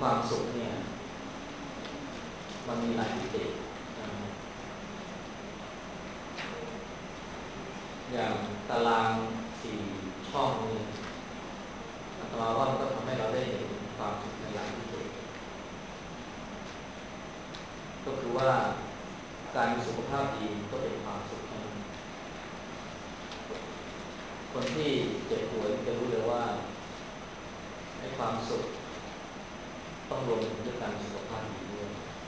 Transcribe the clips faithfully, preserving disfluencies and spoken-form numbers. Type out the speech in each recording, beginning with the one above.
ความสุขเนี่ยมันมีหลายมิติอย่างตารางสี่ช่องเนี่ยอาตมาว่ามันก็ทำให้เราได้เห็นความสุขในหลายมิติก็คือว่าการมีสุขภาพดีก็เป็นความสุขใช่ไหมคนที่เจ็บป่วยจะรู้เลยว่าให้ความสุขต้องรวมถึงด้วยการสุขภาพดีด้วย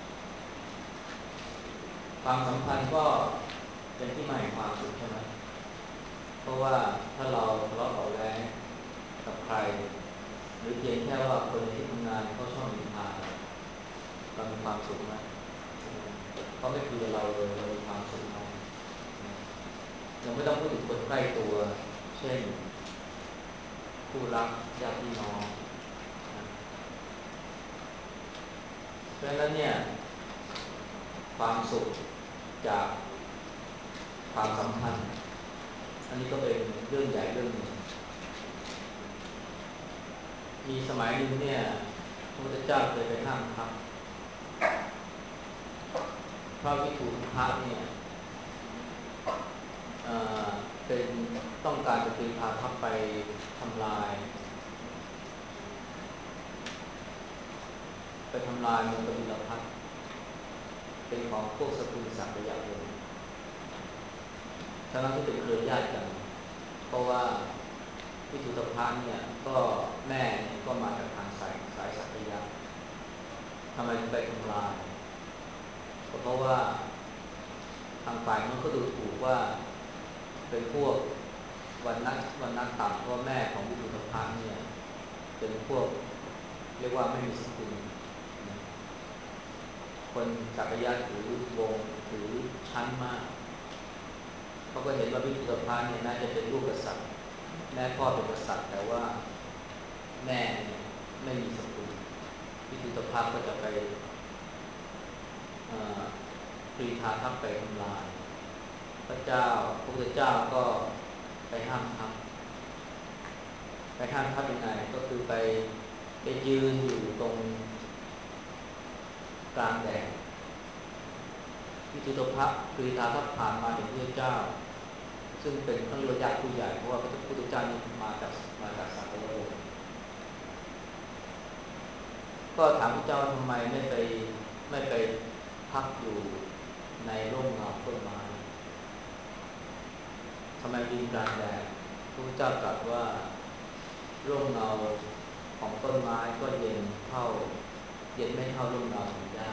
ความสัมพันธ์ก็เป็นที่มาแห่งความสุขใช่ไหมเพราะว่าถ้าเราทะเลาะเบาแว้งกับใครหรือเพียงแค่ว่าคนในที่ทำงานเขาชอบนินทาเรามีความสุขไหมเขาไม่คุยกับเราเลยเรามีความสุขไหมยังไม่ต้องพูดถึงคนใกล้ตัวเช่นคู่รักญาติพี่น้องเพราะฉะนั้นเนี่ยความสุขจากความสัมพันธ์อันนี้ก็เป็นเรื่องใหญ่เรื่องหนึ่งมีสมัยหนึ่งเนี่ยพระพุทธเจ้าเคยไปห้ามครับพระวิทูลพระเนี่ยเอ่อเป็นต้องการจะตีพาทัพไปทำลายไปทำลายเมืองกบิลพัสดุเป็นของพวกสกุลสักยะวงศ์ทั้งที่เป็นเครือญาติกันเพราะว่าวิทูตพะเนี่ยก็แม่เนี่ยก็มาจากทางสายสายสักยะทำไมถึงไปทำลายก็เพราะว่าทางฝ่ายนั้นก็ดูถูกว่าเป็นพวกวันนักวันนักต่ำเพราะแม่ของวิทูตพะเนี่ยเป็นพวกเรียกว่าไม่มีสกุลคนสักยะถือวงถือชั้นมากเขาก็เห็นว่าวิทูตพะเนี่ยน่าจะเป็นลูกกษัตริย์แม่พ่อเป็นกษัตริย์แต่ว่าแม่เนี่ยไม่มีสกุลวิทูตพะก็จะไปปรีชาทัพไปทำลายพระเจ้าพระพุทธเจ้าก็ไปห้ามทัพไปห้ามทัพยังไงก็คือไปไปยืนอยู่ตรงกลางแดดวิทูตพะปรีชาทัพผ่านมาเห็นพระเจ้าซึ่งเป็นต้องเรียกว่าญาติผู้ใหญ่เพราะว่าพระพุทธเจ้านี่มาจากมาจากสักยวงศ์ก็ถามพระเจ้าทำไมไม่ไปไม่ไปพักอยู่ในร่มเงาต้นไม้ทำไมยืนกลางแดดพระพุทธเจ้าตรัสว่าร่มเงาของต้นไม้ก็เย็นเท่าเย็นไม่เท่าร่มเงาของหญ้า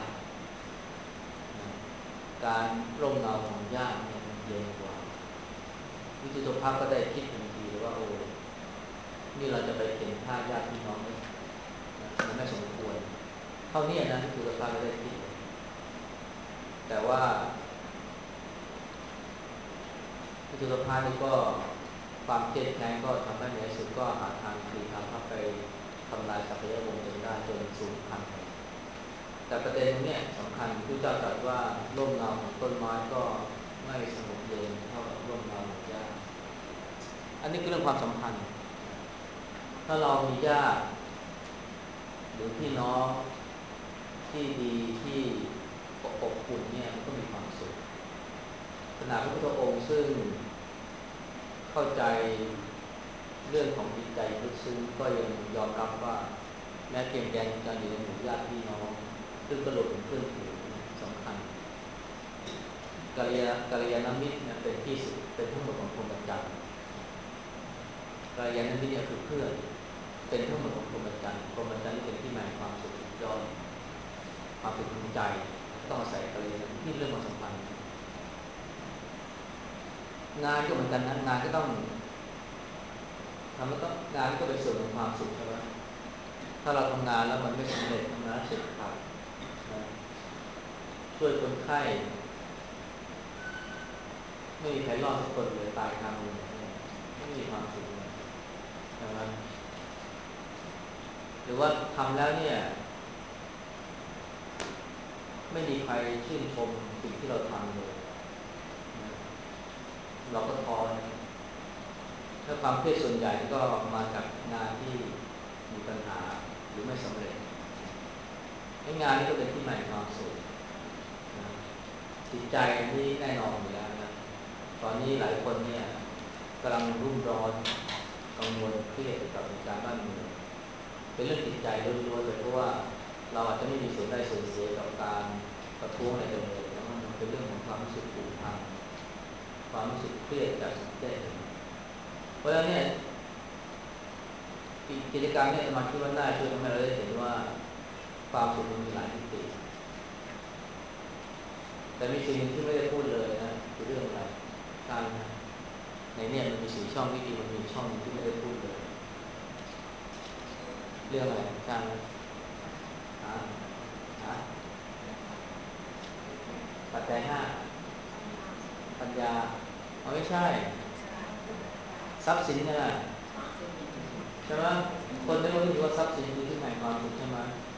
การร่มเงาของหญ้าเนี่ยมันเย็นกว่าวิทูตภะก็ได้คิดทันทีเลยว่าโอ้นี่เราจะไปเข็นฆ่าญาติพี่น้องเนี่ยมันไม่สมควรเท่านี้นะวิทูตภะก็ได้คิดแต่ว่าวิทูตภะนี่ก็ความเครียดแค้นก็ทำให้ในสุดก็หาทางตีทางทัพไปทำลายสักยวงศ์จนได้จนสูญพันธุ์แต่ประเด็นนี้สำคัญพระเจ้าตรัสว่าร่มเงาของต้นไม้ก็ไม่สงบเย็นเท่ากับร่มเงาของหญ้าอันนี้คือเรื่องความสัมพันธ์ถ้าเรามีญาติหรือพี่น้องที่ดีที่อบอุ่นเนี่ยมันก็มีความสุขขณะพระพุทธองค์ซึ่งเข้าใจเรื่องของจิตใจลึกซึ้งก็ยังยอมรับว่าแม้เพียงแดนการอยู่ในหมู่ญาติพี่น้องซึ่งก็รวมถึงเพื่อนฝูงสำคัญกัลยากัลยาณมิตรเนี่ยเป็นที่สุดเป็นทั้งหมดของพรหมจรรย์กัลยาณมิตรเนี่ยคือเพื่อนเป็นทั้งหมดของพรหมจรรย์พรหมจรรย์นี่เป็นที่มาของความสุขสุดยอดความสุขทางใจต้องอาศัยกัลยาณมิตรที่เรื่องความสัมพันธ์งานก็เหมือนกันนะงานก็ต้องทำแล้วก็งานก็เป็นส่วนของความสุขใช่ไหมถ้าเราทำงานแล้วมันไม่สำเร็จทำงานเสร็จขาดช่วยคนไข้ไม่มีใครรอดสักคนเลยตายคามือไม่มีความสุขเลยใช่ไหมหรือว่าทำแล้วเนี่ยไม่มีใครชื่นชมสิ่งที่เราทำเลยเราก็ท้อนะถ้าความเครียดส่วนใหญ่ก็มาจากงานที่มีปัญหาหรือไม่สำเร็จงานนี้ก็เป็นที่ใหม่ความสุขนะจิตใจที่แน่นอนอยู่แล้วนะตอนนี้หลายคนเนี่ยกำลังรุ่มร้อนกังวลเครียดกับเหตุการณ์บ้านเมืองเป็นเรื่องจิตใจล้วนๆเลยเพราะว่าเราอาจจะไม่มีส่วนได้ส่วนเสียกับการประท้วงอะไรเลยแต่ว่ามันเป็นเรื่องของความรู้สึกผูกพันความรู้สึกเครียดจากสิ่งที่ได้เห็นเพราะฉะนั้นเนี่ยกิจกรรมเนี่ยสมาธิวันได้ช่วยทำให้เราได้เห็นว่าความสุขมันมีหลายมิติแต่มีสิ่งที่ไม่ได้พูดเลยนะคือเรื่องอะไรการในเนี่ยมันมีสี่ช่องวิธีมันมีช่องที่ไม่ได้พูดเลยเรื่องอะไรการหาหาปัจจัยห้าปัญญาเอาไม่ใช่ทรัพย์สินนี่แหละใช่ไหมคนไม่รู้ว่าทรัพย์สินคือที่ไหนความสุขใช่ไหม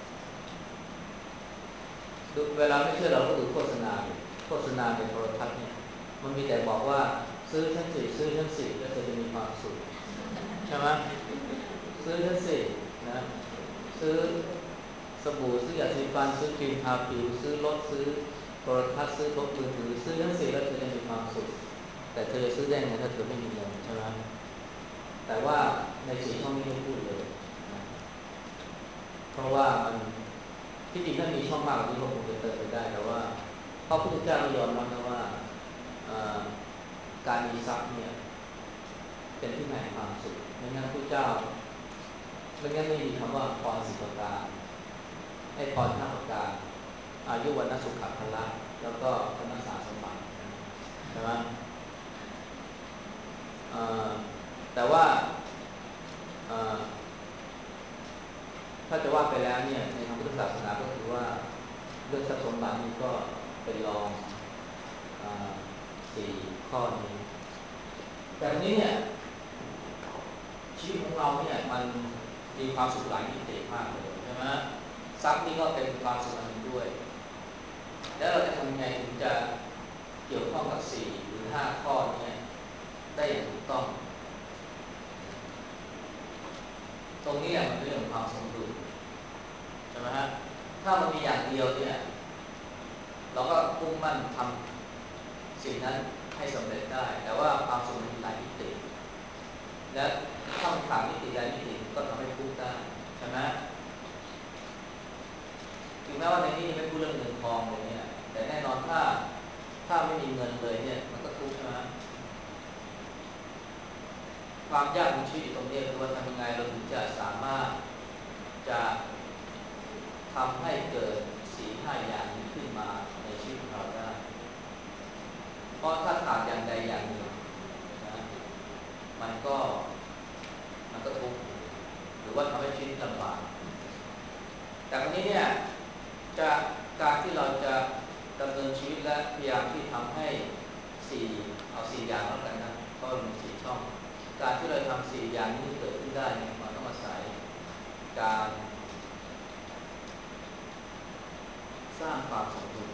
ดูเวลาไม่เชื่อเราก็ดูโฆษณาโฆษณาในโทรทัศน์เนี่ยมันมีแต่บอกว่าซื้อชั้นสี่ซื้อชั้นสี่แล้วเธอจะมีความสุขใช่ไหมซื้อชั้นสี่นะซื้อสบู่ซื้อยาสีฟันซื้อครีมทาผิวซื้อรถซื้อโทรทัศน์ซื้อโทรศัพท์มือถือซื้อชั้นสี่แล้วเธอจะมีความสุขแต่เธอจะซื้อได้ไงถ้าเธอไม่มีเงินใช่ไหมแต่ว่าในสี่ช่องนี้ไม่พูดเลยนะเพราะว่ามันที่จริงถ้ามีช่องมากกว่านี้ก็คงจะเติมไปได้แต่ว่าพระพุทธเจ้าก็ยอมรับนะว่าการมีทรัพย์เนี่ยเป็นที่ไหนความสุขไม่งั้นพระเจ้าไม่งั้นไม่มีคำว่าพรสิบประการให้พรห้าประการอายุวันนสุขภละแล้วก็ธนสารสมบัติใช่ไหมแต่ว่าถ้าจะว่าไปแล้วเนี่ยในทางพุทธศาสนาก็คือว่าเรื่องทรัพย์สมบัตินี่ก็เป็นรองสี่ข้อนี้แต่ทีนี้เนี่ยชีวิตของเราเนี่ยมันมีความสุขหลายมิติมากเลยใช่ไหมทรัพย์นี่ก็เป็นความสุขอันหนึ่งด้วยแล้วเราจะทำยังไงถึงจะเกี่ยวข้องกับสี่หรือห้าข้อนี้ได้อย่างถูกต้องตรงนี้แหละมันเป็นเรื่องของความสมดุลใช่ไหมฮะถ้ามันมีอย่างเดียวเนี่ยเราก็มุ่งมั่นทำสิ่งนั้นให้สำเร็จได้แต่ว่าความสุขมันมีหลายมิติและถ้ามันขาดมิติใดมิติก็ทำให้ทุกข์ได้ใช่ไหมถึงแม้ว่าในนี้ไม่พูดเรื่องเงินทองเลยเนี่ยแต่แน่นอนถ้าถ้าไม่มีเงินเลยเนี่ยมันก็ทุกข์ใช่ไหมความยากของชีวิตตรงนี้คือว่าทำยังไงเราถึงจะสามารถจะทำให้เกิดสี่ห้าอย่างนี้ขึ้นมาในชีวิตของเราได้เพราะถ้าขาดอย่างใดอย่างหนึ่งนะมันก็มันก็ทุกข์หรือว่าทำให้ชีวิตลำบากแต่วันนี้เนี่ยจะการที่เราจะดำเนินชีวิตและพยายามที่ทำให้สี่เอาสี่อย่างแล้วกันนะเพราะมันสี่ช่องการที่เราทำสี่อย่างนี้เกิดขึ้นได้เนี่ยมันต้องอาศัยการสร้างความสมดุล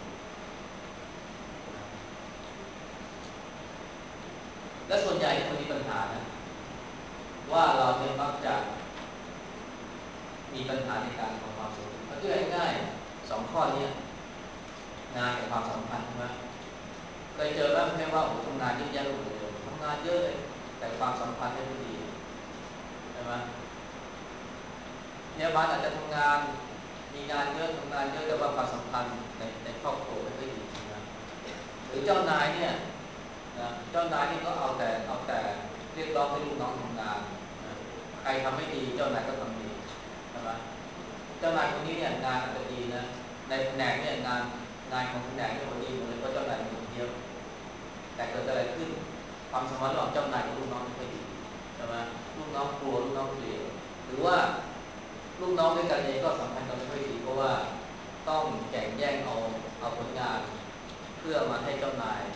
และส่วนใหญ่คนมีปัญหานะว่าเราเนี่ยมักจะมีปัญหาในการทำความสมดุลเอาตัวง่ายๆสองข้อนี้งานกับความสัมพันธ์ใช่ไหมเคยเจอบ้างไหมว่าผมทำงานเยอะแยะเลยทำงานเยอะเลยแต่ความสัมพันธ์ไม่ดีใช่ไหมพยาบาลอาจจะทำงานมีงานเยอะทำงานเยอะแต่ว่าความสัมพันธ์ในในครอบครัวไม่ค่อยดีใช่ไหมหรือเจ้านายเนี่ยนะเจ้านายนี่ก็เอาแต่เอาแต่เรียกร้องให้ลูกน้องทำงานนะใครทำไม่ดีเจ้านายก็ทำดีใช่ไหมเจ้านายคนนี้เนี่ยงานอาจจะดีนะในแผนกเนี่ยงานงานของแผนกเนี่ยดีหมดเลยเพราะเจ้านายเป็นคนเดียวแต่เกิดอะไรขึ้นความสัมพันธ์ระหว่างเจ้านายกับลูกน้องไม่ค่อยดีใช่ไหมลูกน้องกลัวลูกน้องเกลียดหรือว่าลูกน้องด้วยกันเองก็สัมพันธ์กันไม่ค่อยดีเพราะว่าต้องแข่งแย่งเอาเอาผลงานเพื่อมาให้เจ้านาย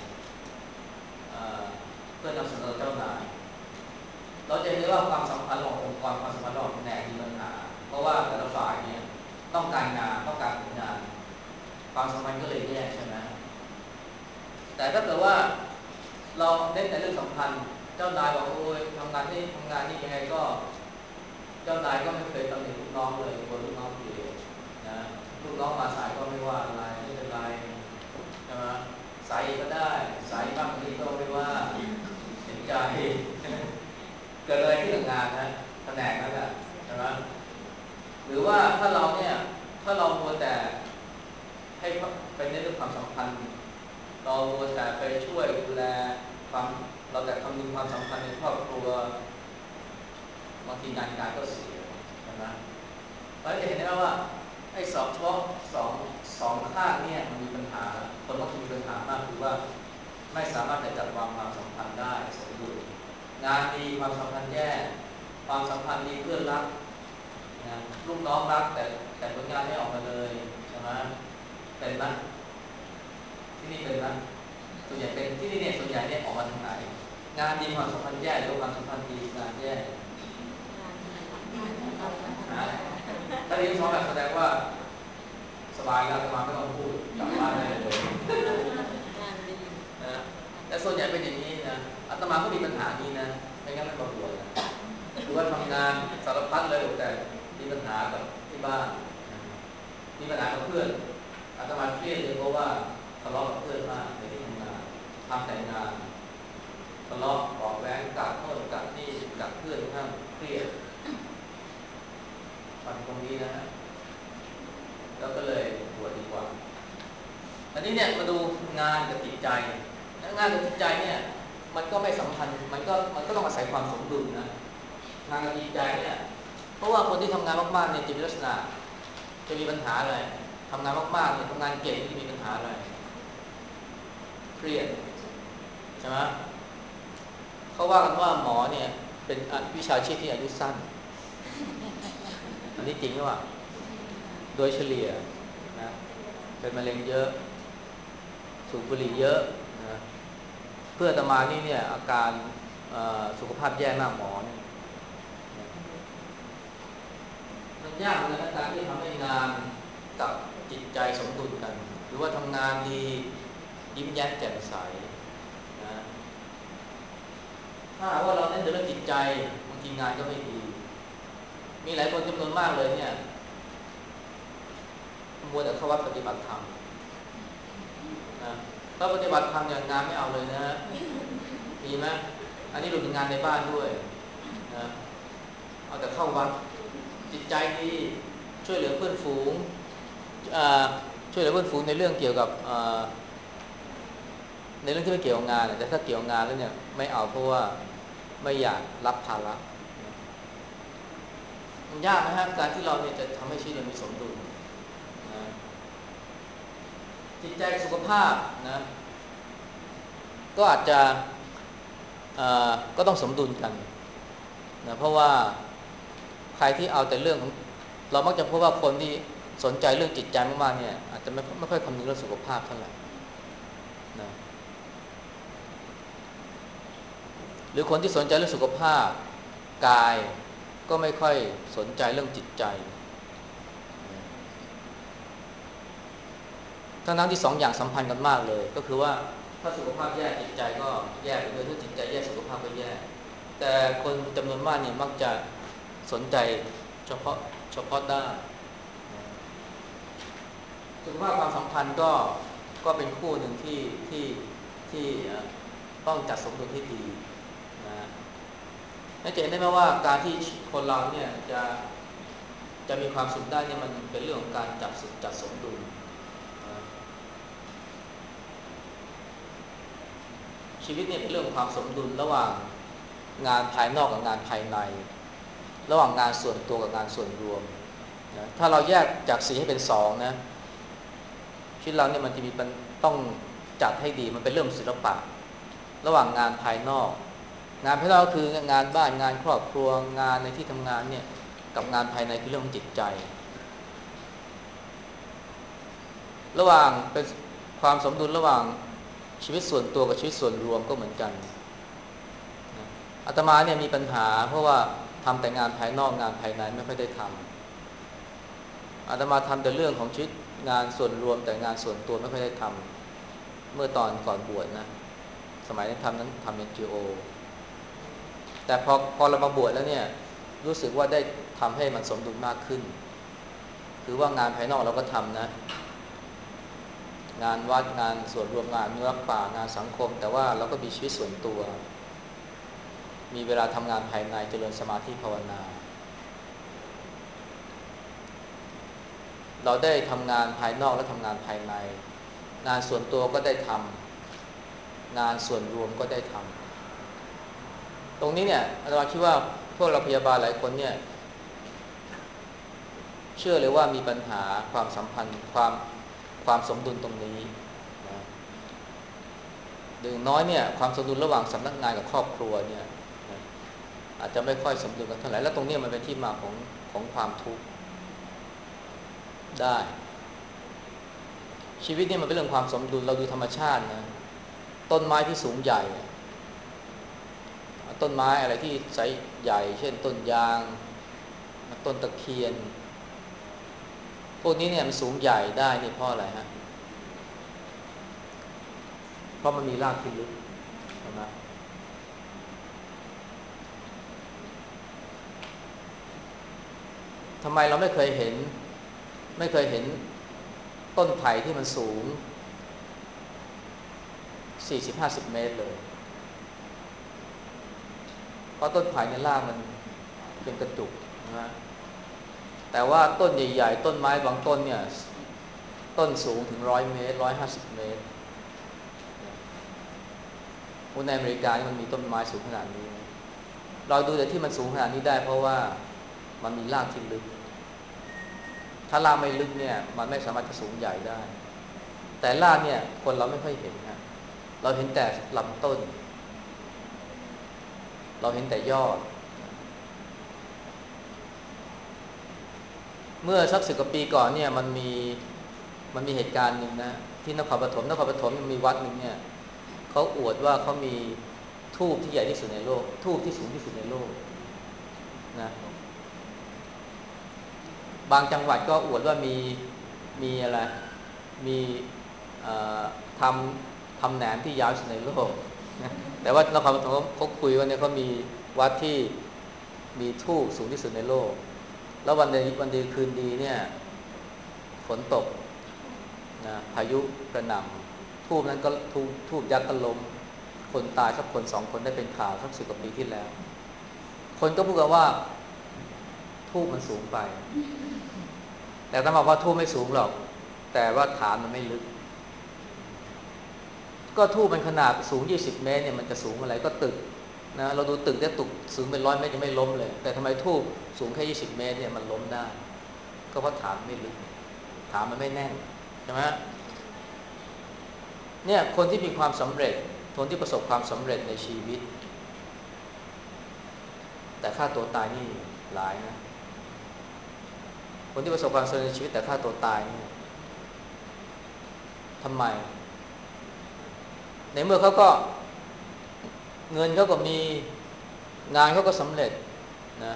เพื่อนำเสนอเจ้านายเราจะเห็นได้ว่าความสัมพันธ์ระหว่างองค์กรความสัมพันธ์ระหว่างแผนกมีปัญหาเพราะว่าแต่ละฝ่ายเนี่ยต้องการงานต้องการผลงานความสัมพันธ์ก็เลยแย่ใช่ไหมแต่ถ้าเกิดว่าเราเน้นแต่เรื่องสัมพันธ์เจ้านายบอกโอ้ยทำงานที่ทำงานนี่ยังไงก็เจ้านายก็ไม่เคยตำหนิลูกน้องเลยคนลูกน้องเกลียดนะลูกน้องมาสายก็ไม่ว่าอะไรไม่เป็นไรใช่ไหมสายก็ได้สายบ้างนี้ก็ไม่ว่าเห็นใจเกิดอะไรที่ทำงานนะแผนกนั้นแหละใช่ไหมหรือว่าถ้าเราเนี่ยถ้าเรามัวแต่ให้ไปเน้นเรื่องความสัมพันธ์เรามัวแต่ไปช่วยดูแลความเราแต่คำนึงความสัมพันธ์ในครอบครัวบางทีงานการก็เสียใช่ไหมเราจะเห็นได้ว่าไอ้สองช่องสองสองข้างเนี่ยมันมีปัญหาคนมักจะมีปัญหามากคือว่าไม่สามารถจะจัดวางความสัมพันธ์ได้สมดุลงานดีความสัมพันธ์แย่ความสัมพันธ์ดีเพื่อนรักนะลูกน้องรักแต่แต่ผลงานไม่ออกมาเลยใช่ไหมเป็นไหมที่นี่เป็นไหมส่วนใหญ่เป็นที่นี่เนี่ยส่วนใหญ่เนี่ยออกมาทางไหนงานดีความสัมพันธ์แย่หรือความสัมพันธ์ดีงานแย่นะถ้าดีทั้งสองแบบแสดงว่าสบายแล้วสบายไม่ต้องพูดกลับบ้านได้เลยนะแต่ส่วนใหญ่เป็นอย่างนี้นะอาตมาก็มีปัญหานี้นะไม่งั้นไม่มาบวชนะหรือว่าทำงานสารพัดเลยแต่มีปัญหากับที่บ้านมีปัญหากับเพื่อนอาตมาเครียดเลยเพราะว่าทะเลาะกับเพื่อนมากในที่ทำงานทำแต่งานทะเลาะบอกแว้งกัดโน่นกัดนี่กัดเพื่อนข้างเครียดมันตรงนี้นะฮะแล้วก็เลยบวชดีกว่าอันนี้เนี่ยมาดูงานกับจิตใจงานกับจิตใจเนี่ยมันก็ไม่สัมพันธ์มันก็มันก็ต้องอาศัยความสมดุลนะงานกับจิตใจเนี่ยเพราะว่าคนที่ทำงานมากๆเนี่ยจะมีลักษณะจะมีปัญหาอะไรทำงานมากๆเนี่ยทำงานเก่งจะมีปัญหาอะไรเครียดใช่ไหมเขาว่ากันว่าหมอเนี่ยเป็นวิชาชีพที่อายุสั้นอันนี้จริงหรือเปล่าโดยเฉลี่ยนะเป็นมะเร็งเยอะสูบบุหรี่เยอะนะเพื่ออาตมานี่เนี่ยอาการสุขภาพแย่มากหมอเนี่ยมันยากเลยนะการที่ทำให้งานกับจิตใจสมดุลกันหรือว่าทำงานดียิ้มแย้มแจ่มใสนะถ้าว่าเราเน้นเรื่องจิตใจบางทีงานก็ไม่ดีมีหลายคนจำนวนมากเลยเนี่ยมัวแต่เข้าวัดปฏิบัติธรรมนะถ้าปฏิบัติธรรมอย่างงานไม่เอาเลยนะมีไหมอันนี้รวมถึงงานในบ้านด้วยนะเอาแต่เข้าวัดจิตใจดีช่วยเหลือเพื่อนฝูงช่วยเหลือเพื่อนฝูงในเรื่องเกี่ยวกับในเรื่องที่ไม่เกี่ยวกับงานแต่ถ้าเกี่ยวกับงานแล้วเนี่ยไม่เอาเพราะว่าไม่อยากรับภาระมันยากนะฮะการที่เราเนี่ยจะทำให้ชีวิตเรามีสมดุลนะจิตใจสุขภาพนะก็อาจจะก็ต้องสมดุลกันนะเพราะว่าใครที่เอาแต่เรื่องของเรามักจะพบว่าคนที่สนใจเรื่องจิตใจมากๆเนี่ยอาจจะไม่ไม่ค่อยคำนึงเรื่องสุขภาพเท่าไหร่นะหรือคนที่สนใจเรื่องสุขภาพกายก็ไม่ค่อยสนใจเรื่องจิตใจทั้งนั้นที่สองอย่างสัมพันธ์กันมากเลยก็คือว่าถ้าสุขภาพแย่จิตใจก็แย่ไปด้วยถ้าจิตใจแย่สุขภาพก็แย่แต่คนจำนวนมากเนี่ยมักจะสนใจเฉพาะเฉพาะด้านสุขภาพความสัมพันธ์ก็ก็เป็นคู่หนึ่งที่ที่ที่ต้องจัดสมดุลให้ดีนะและจะเห็นได้ไหมว่าการที่คนเราเนี่ยจะจะมีความสุขได้เนี่ยมันเป็นเรื่องของการจัดสุขจัดสมดุลนะชีวิตเนี่ยเป็นเรื่องของความสมดุลระหว่างงานภายนอกกับงานภายในระหว่างงานส่วนตัวกับงานส่วนรวมนะถ้าเราแยกจากสีให้เป็นสองนะชีวิตเราเนี่ยมันจะมีต้องจัดให้ดีมันเป็นเรื่องศิลปะระหว่างงานภายนอกงานภายนอกคืองานบ้านงานครอบครัวงานในที่ทำงานเนี่ยกับงานภายในคือเรื่องของจิตใจระหว่างเป็นความสมดุลระหว่างชีวิตส่วนตัวกับชีวิตส่วนรวมก็เหมือนกันอาตมาเนี่ยมีปัญหาเพราะว่าทำแต่งานภายนอกงานภายในไม่ค่อยได้ทำอาตมาทำแต่เรื่องของชีวิตงานส่วนรวมแต่งานส่วนตัวไม่ค่อยได้ทำเมื่อตอนก่อนบวชนะสมัยนั้นทำนั้นทำ เอ็น จี โอ แต่พอพอเรามาบวชแล้วเนี่ยรู้สึกว่าได้ทำให้มันสมดุลมากขึ้นคือว่างานภายนอกเราก็ทำนะงานวัดงานส่วนรวมงานรักป่างานสังคมแต่ว่าเราก็มีชีวิตส่วนตัวมีเวลาทำงานภายในเจริญสมาธิภาวนาเราได้ทำงานภายนอกและทำงานภายในงานส่วนตัวก็ได้ทำงานส่วนรวมก็ได้ทำตรงนี้เนี่ยอาตมาคิดว่าพวกเราพยาบาลหลายคนเนี่ยเชื่อเลยว่ามีปัญหาความสัมพันธ์ความความสมดุลตรงนี้นะดึงน้อยเนี่ยความสมดุลระหว่างสำนักงานกับครอบครัวเนี่ยนะอาจจะไม่ค่อยสมดุลกันเท่าไหร่แล้วตรงนี้มันเป็นที่มาของของความทุกข์ได้ชีวิตนี่มันเป็นเรื่องความสมดุลเราดูธรรมชาตินะต้นไม้ที่สูงใหญ่ต้นไม้อะไรที่ไซส์ใหญ่เช่นต้นยางต้นตะเคียนพวกนี้เนี่ยมันสูงใหญ่ได้นี่เพราะอะไรฮะเพราะมันมีรากที่ลึกใช่ไหมทำไมเราไม่เคยเห็นไม่เคยเห็นต้นไผ่ที่มันสูง สี่สิบถึงห้าสิบ เมตรเลยเพราะต้นไผ่ในรากมันเป็นกระจุกนะแต่ว่าต้นใหญ่ๆต้นไม้บางต้นเนี่ยต้นสูงถึงหนึ่งร้อยเมตรหนึ่งร้อยห้าสิบเมตรในอเมริกานี่มันมีต้นไม้สูงขนาดนี้เราดูแต่ที่มันสูงขนาดนี้ได้เพราะว่ามันมีรากที่ลึกถ้ารากไม่ลึกเนี่ยมันไม่สามารถจะสูงใหญ่ได้แต่รากเนี่ยคนเราไม่ค่อยเห็นนะเราเห็นแต่ลำต้นเราเห็นแต่ยอดเมื่อสักสิบกว่าปีก่อนเนี่ยมันมีมันมีเหตุการณ์หนึ่งนะที่นครปฐมนครปฐมมีวัดหนึ่งเนี่ยเขาอวดว่าเขามีธูปที่ใหญ่ที่สุดในโลกธูปที่สูงที่สุดในโลกนะบางจังหวัดก็อวดว่ามีมีอะไรมีทำทำแหนมที่ยาวที่สุดในโลกแต่ว่านครปฐมเขาคุยว่าเนี่ยเขามีวัดที่มีธูปสูงที่สุดในโลกแล้ววันดีวันดีคืนดีเนี่ยฝนตกนะพายุกระหน่ำธูปนั้นก็ธูปธูปยักษ์ก็ล้มคนตายสักคนสองคนได้เป็นข่าวสักสิบกว่าปีที่แล้วคนก็พูดกันว่าธูปมันสูงไปแต่ถ้าบอกว่าธูปไม่สูงหรอกแต่ว่าฐานมันไม่ลึกก็ธูปมันขนาดสูงยี่สิบเมตรเนี่ยมันจะสูงอะไรก็ตึกนะเราดูตึกเนี่ยตึกสูงเป็นร้อยเมตรยังไม่ล้มเลยแต่ทำไมธูปสูงแค่ยี่สิบเมตรเนี่ยมันล้มได้ก็เพราะฐานไม่ลึกฐานมันไม่แน่นใช่ไหมเนี่ยคนที่มีความสำเร็จคนที่ประสบความสำเร็จในชีวิตแต่ฆ่าตัวตายนี่หลายนะคนที่ประสบความสำเร็จในชีวิตแต่ฆ่าตัวตายนี่ทำไมในเมื่อเขาก็เงินเขาก็มีงานเขาก็สำเร็จนะ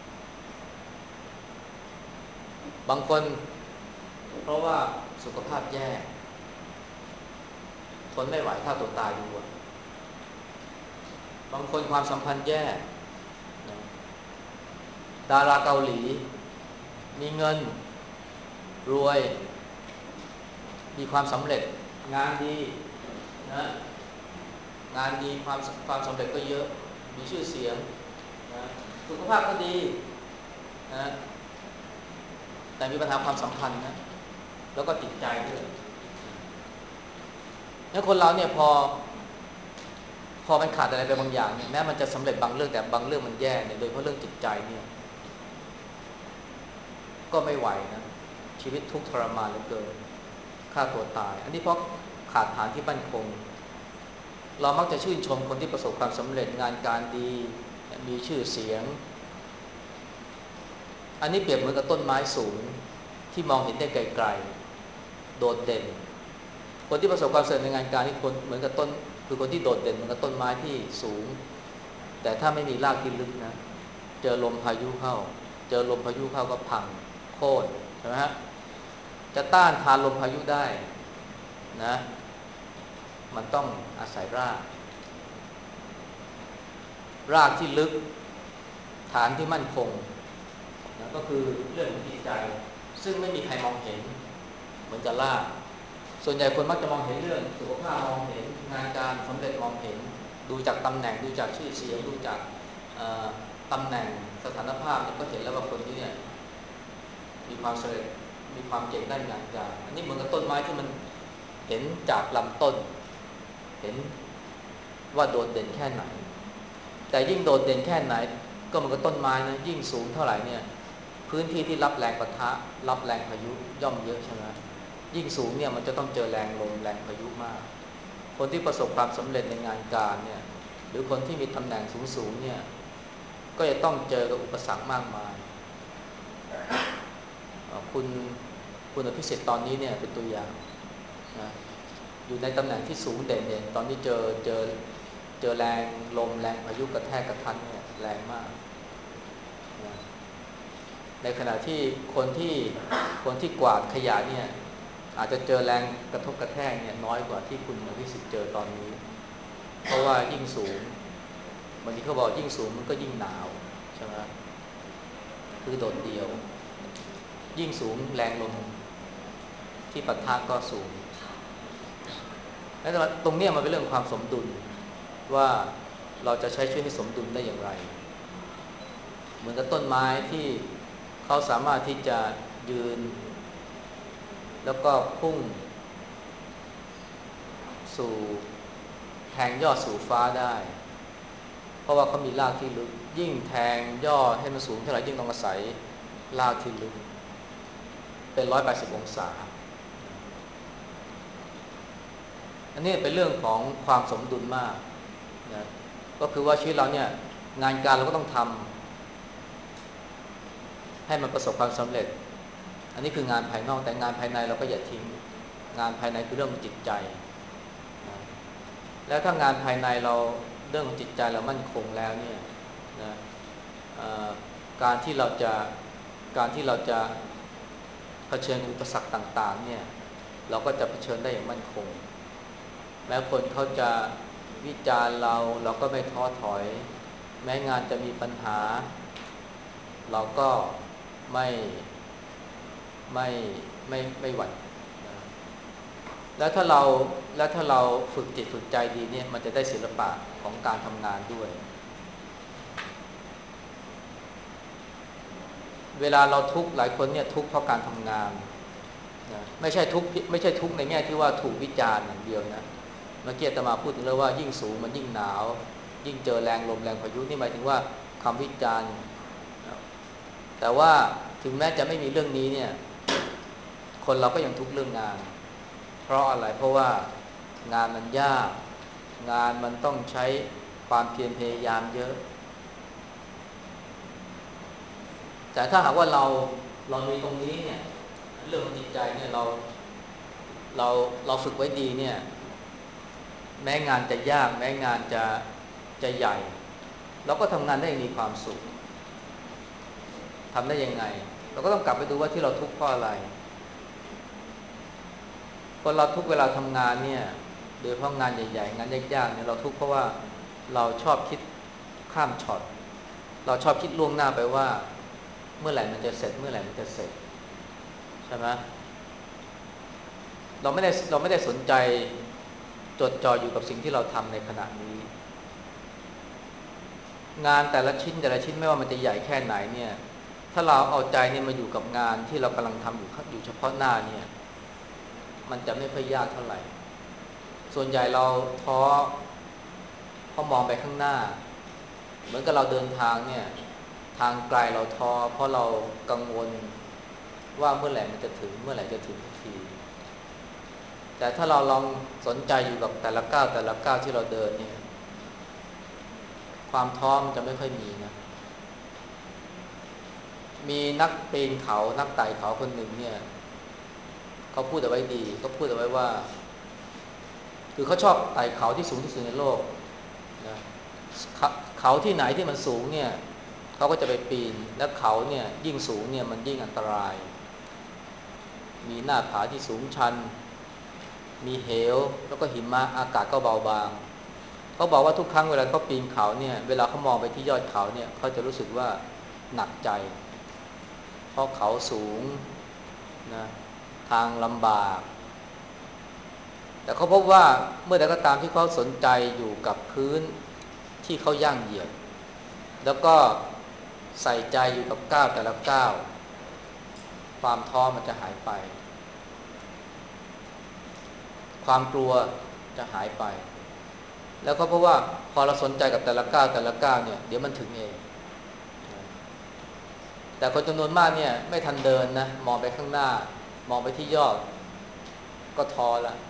บางคนเพราะว่าสุขภาพแย่ทนไม่ไหวฆ่าตัวตายดีกว่าบางคนความสัมพันธ์แย่นะดาราเกาหลีมีเงินรวยมีความสำเร็จงานดีนะงานดีความความสำเร็จก็เยอะมีชื่อเสียงนะสุขภาพก็ดีนะแต่มีปัญหาความสัมพันธ์นะแล้วก็จิตใจด้วยงั้นคนเราเนี่ยพอพอมันขาดอะไรไปบางอย่างเนี่ยแม้มันจะสำเร็จบางเรื่องแต่บางเรื่องมันแย่เนี่ยโดยเฉพาะเรื่องจิตใจเนี่ยก็ไม่ไหวนะชีวิตทุกข์ทรมานเหลือเกินฆ่าตัวตายอันนี้เพราะขาดฐานที่มั่นคงเรามักจะชื่นชมคนที่ประสบความสำเร็จงานการดีมีชื่อเสียงอันนี้เปรียบเหมือนกับต้นไม้สูงที่มองเห็นได้ไกลๆโดดเด่นคนที่ประสบความสำเร็จในงานการนี่คนเหมือนกับต้นคือคนที่โดดเด่นเหมือนกับต้นไม้ที่สูงแต่ถ้าไม่มีรากที่ลึกนะเจอลมพายุเข้าเจอลมพายุเข้าก็พังโค่นใช่ไหมฮะจะต้านทานลมพายุได้นะมันต้องอาศัยรากรากที่ลึกฐานที่มั่นคงนะก็คือเรื่องของจิตใจซึ่งไม่มีใครมองเห็นเหมือนกับลาภส่วนใหญ่คนมักจะมองเห็นเรื่องสุขภาพมองเห็นงานการสำเร็จมองเห็นดูจากตำแหน่งดูจากชื่อเสียงดูจากตำแหน่งสถานภาพเนี่ยก็เห็นแล้วว่าคนนี้เนี่ยมีความสำเร็จมีความเก่งด้านงานการอันนี้เหมือนกับต้นไม้ที่มันเห็นจากลำต้นเห็นว่าโดดเด่นแค่ไหนแต่ยิ่งโดดเด่นแค่ไหนก็เหมือนกับต้นไม้นะยิ่งสูงเท่าไหร่เนี่ยพื้นที่ที่รับแรงปะทะรับแรงพายุย่อมเยอะใช่ไหมยิ่งสูงเนี่ยมันจะต้องเจอแรงลมแรงพายุมากคนที่ประสบความสำเร็จในงานการเนี่ยหรือคนที่มีตำแหน่งสูงๆเนี่ยก็จะต้องเจอกับอุปสรรคมากมายคุณคุณอภิสิทธิ์ตอนนี้เนี่ยเป็นตัวอย่างนะอยู่ในตำแหน่งที่สูงเด่นเนี่ยตอนนี้เจอเจอเจอแรงลมแรงพายุกระแทกกระทันเนี่ยแรงมากนะในขณะที่คนที่คนที่กวาดขยะเนี่ยอาจจะเจอแรงกระทบกระแทกเนี่ยน้อยกว่าที่คุณอภิสิทธิ์เจอตอนนี้เพราะว่ายิ่งสูงบางทีเขาบอกยิ่งสูงมันก็ยิ่งหนาวใช่ไหมคือโดดเดี่ยวยิ่งสูงแรงลมที่ปะทะก็สูงและตรงนี้มันเป็นเรื่องความสมดุลว่าเราจะใช้ชีวิตให้สมดุลได้อย่างไรเหมือนกับต้นไม้ที่เขาสามารถที่จะยืนแล้วก็พุ่งสู่แทงยอดสู่ฟ้าได้เพราะว่าเขามีรากที่ลึกยิ่งแทงยอดให้มันสูงเท่าไหร่ยิ่งต้องอาศัยรากที่ลึกเป็นร้อยแปดสิบองศาอันนี้เป็นเรื่องของความสมดุลมากนะก็คือว่าชีวิตเราเนี่ยงานการเราก็ต้องทำให้มันประสบความสำเร็จอันนี้คืองานภายนอกแต่งานภายในเราก็อย่าทิ้งงานภายในคือเรื่องของจิตใจนะแล้วถ้างานภายในเราเรื่องของจิตใจเรามั่นคงแล้วเนี่ยนะการที่เราจะการที่เราจะเผชิญอุปสรรคต่างๆเนี่ยเราก็จะเผชิญได้อย่างมั่นคงแม้คนเขาจะวิจารณ์เราเราก็ไม่ท้อถอยแม้งานจะมีปัญหาเราก็ไม่ไม่ไม่ไม่หวั่นแล้วถ้าเราแล้วถ้าเราฝึกจิตฝึกใจดีเนี่ยมันจะได้ศิลปะของการทำงานด้วยเวลาเราทุกข์หลายคนเนี่ยทุกข์เพราะการทำงานนะไม่ใช่ทุกข์ไม่ใช่ทุกข์ในแง่ที่ว่าถูกวิจารณ์อย่างเดียวนะเมื่อกี้อาตมาพูดถึงแล้วว่ายิ่งสูงมันยิ่งหนาวยิ่งเจอแรงลมแรงพายุนี่หมายถึงว่าคำวิจารณ์แต่ว่าถึงแม้จะไม่มีเรื่องนี้เนี่ยคนเราก็ยังทุกข์เรื่องงานเพราะอะไรเพราะว่างานมันยากงานมันต้องใช้ความเพียรพยายามเยอะแต่ถ้าหากว่าเราเรามีตรงนี้เนี่ยเรื่องของจิตใจเนี่ยเราเราเราฝึกไว้ดีเนี่ยแม้งานจะยากแม้งานจะจะใหญ่เราก็ทำงานได้มีความสุขทำได้ยังไงเราก็ต้องกลับไปดูว่าที่เราทุกข์เพราะอะไรคนเราทุกเวลาทำงานเนี่ยโดยเฉพาะงานใหญ่ๆงานยากๆเนี่ยเราทุกข์เพราะว่าเราชอบคิดข้ามช็อตเราชอบคิดล่วงหน้าไปว่าเมื่อไหร่มันจะเสร็จเมื่อไหร่มันจะเสร็จใช่ไหมเราไม่ได้เราไม่ได้สนใจจดจ่ออยู่กับสิ่งที่เราทำในขณะนี้งานแต่ละชิ้นแต่ละชิ้นไม่ว่ามันจะใหญ่แค่ไหนเนี่ยถ้าเราเอาใจเนี่ยมาอยู่กับงานที่เรากำลังทำอยู่อยู่เฉพาะหน้าเนี่ยมันจะไม่ค่อยยากเท่าไหร่ส่วนใหญ่เราท้อเพราะมองไปข้างหน้าเหมือนกับเราเดินทางเนี่ยทางไกลเราท้อเพราะเรากังวลว่าเมื่อไหร่มันจะถึงเมื่อไหร่จะถึงทุกทีแต่ถ้าเราลองสนใจอยู่กับแต่ละก้าวแต่ละก้าวที่เราเดินเนี่ยความท้อมันจะไม่ค่อยมีนะมีนักปีนเขานักไต่เขาคนหนึ่งเนี่ยเขาพูดเอาไว้ดีเขาพูดเอาไว้ว่าคือเขาชอบไต่เขาที่สูงที่สุดในโลกนะเขาที่ไหนที่มันสูงเนี่ยเขาก็จะไปปีนและเขาเนี่ยยิ่งสูงเนี่ยมันยิ่งอันตรายมีหน้าผาที่สูงชันมีเหวแล้วก็หิมะอากาศก็เบาบางเขาบอกว่าทุกครั้งเวลาเขาปีนเขาเนี่ยเวลาเขามองไปที่ยอดเขาเนี่ยเขาจะรู้สึกว่าหนักใจเพราะเขาสูงนะทางลำบากแต่เขาพบว่าเมื่อใดก็ตามที่เขาสนใจอยู่กับพื้นที่เขาย่างเหยียบแล้วก็ใส่ใจอยู่กับก้าวแต่ละก้าวความท้อมันจะหายไปความกลัวจะหายไปแล้วก็เพราะว่าพอเราสนใจกับแต่ละก้าวแต่ละก้าวเนี่ยเดี๋ยวมันถึงเองแต่คนจำนวนมากเนี่ยไม่ทันเดินนะมองไปข้างหน้ามองไปที่ยอดก็ท้อละ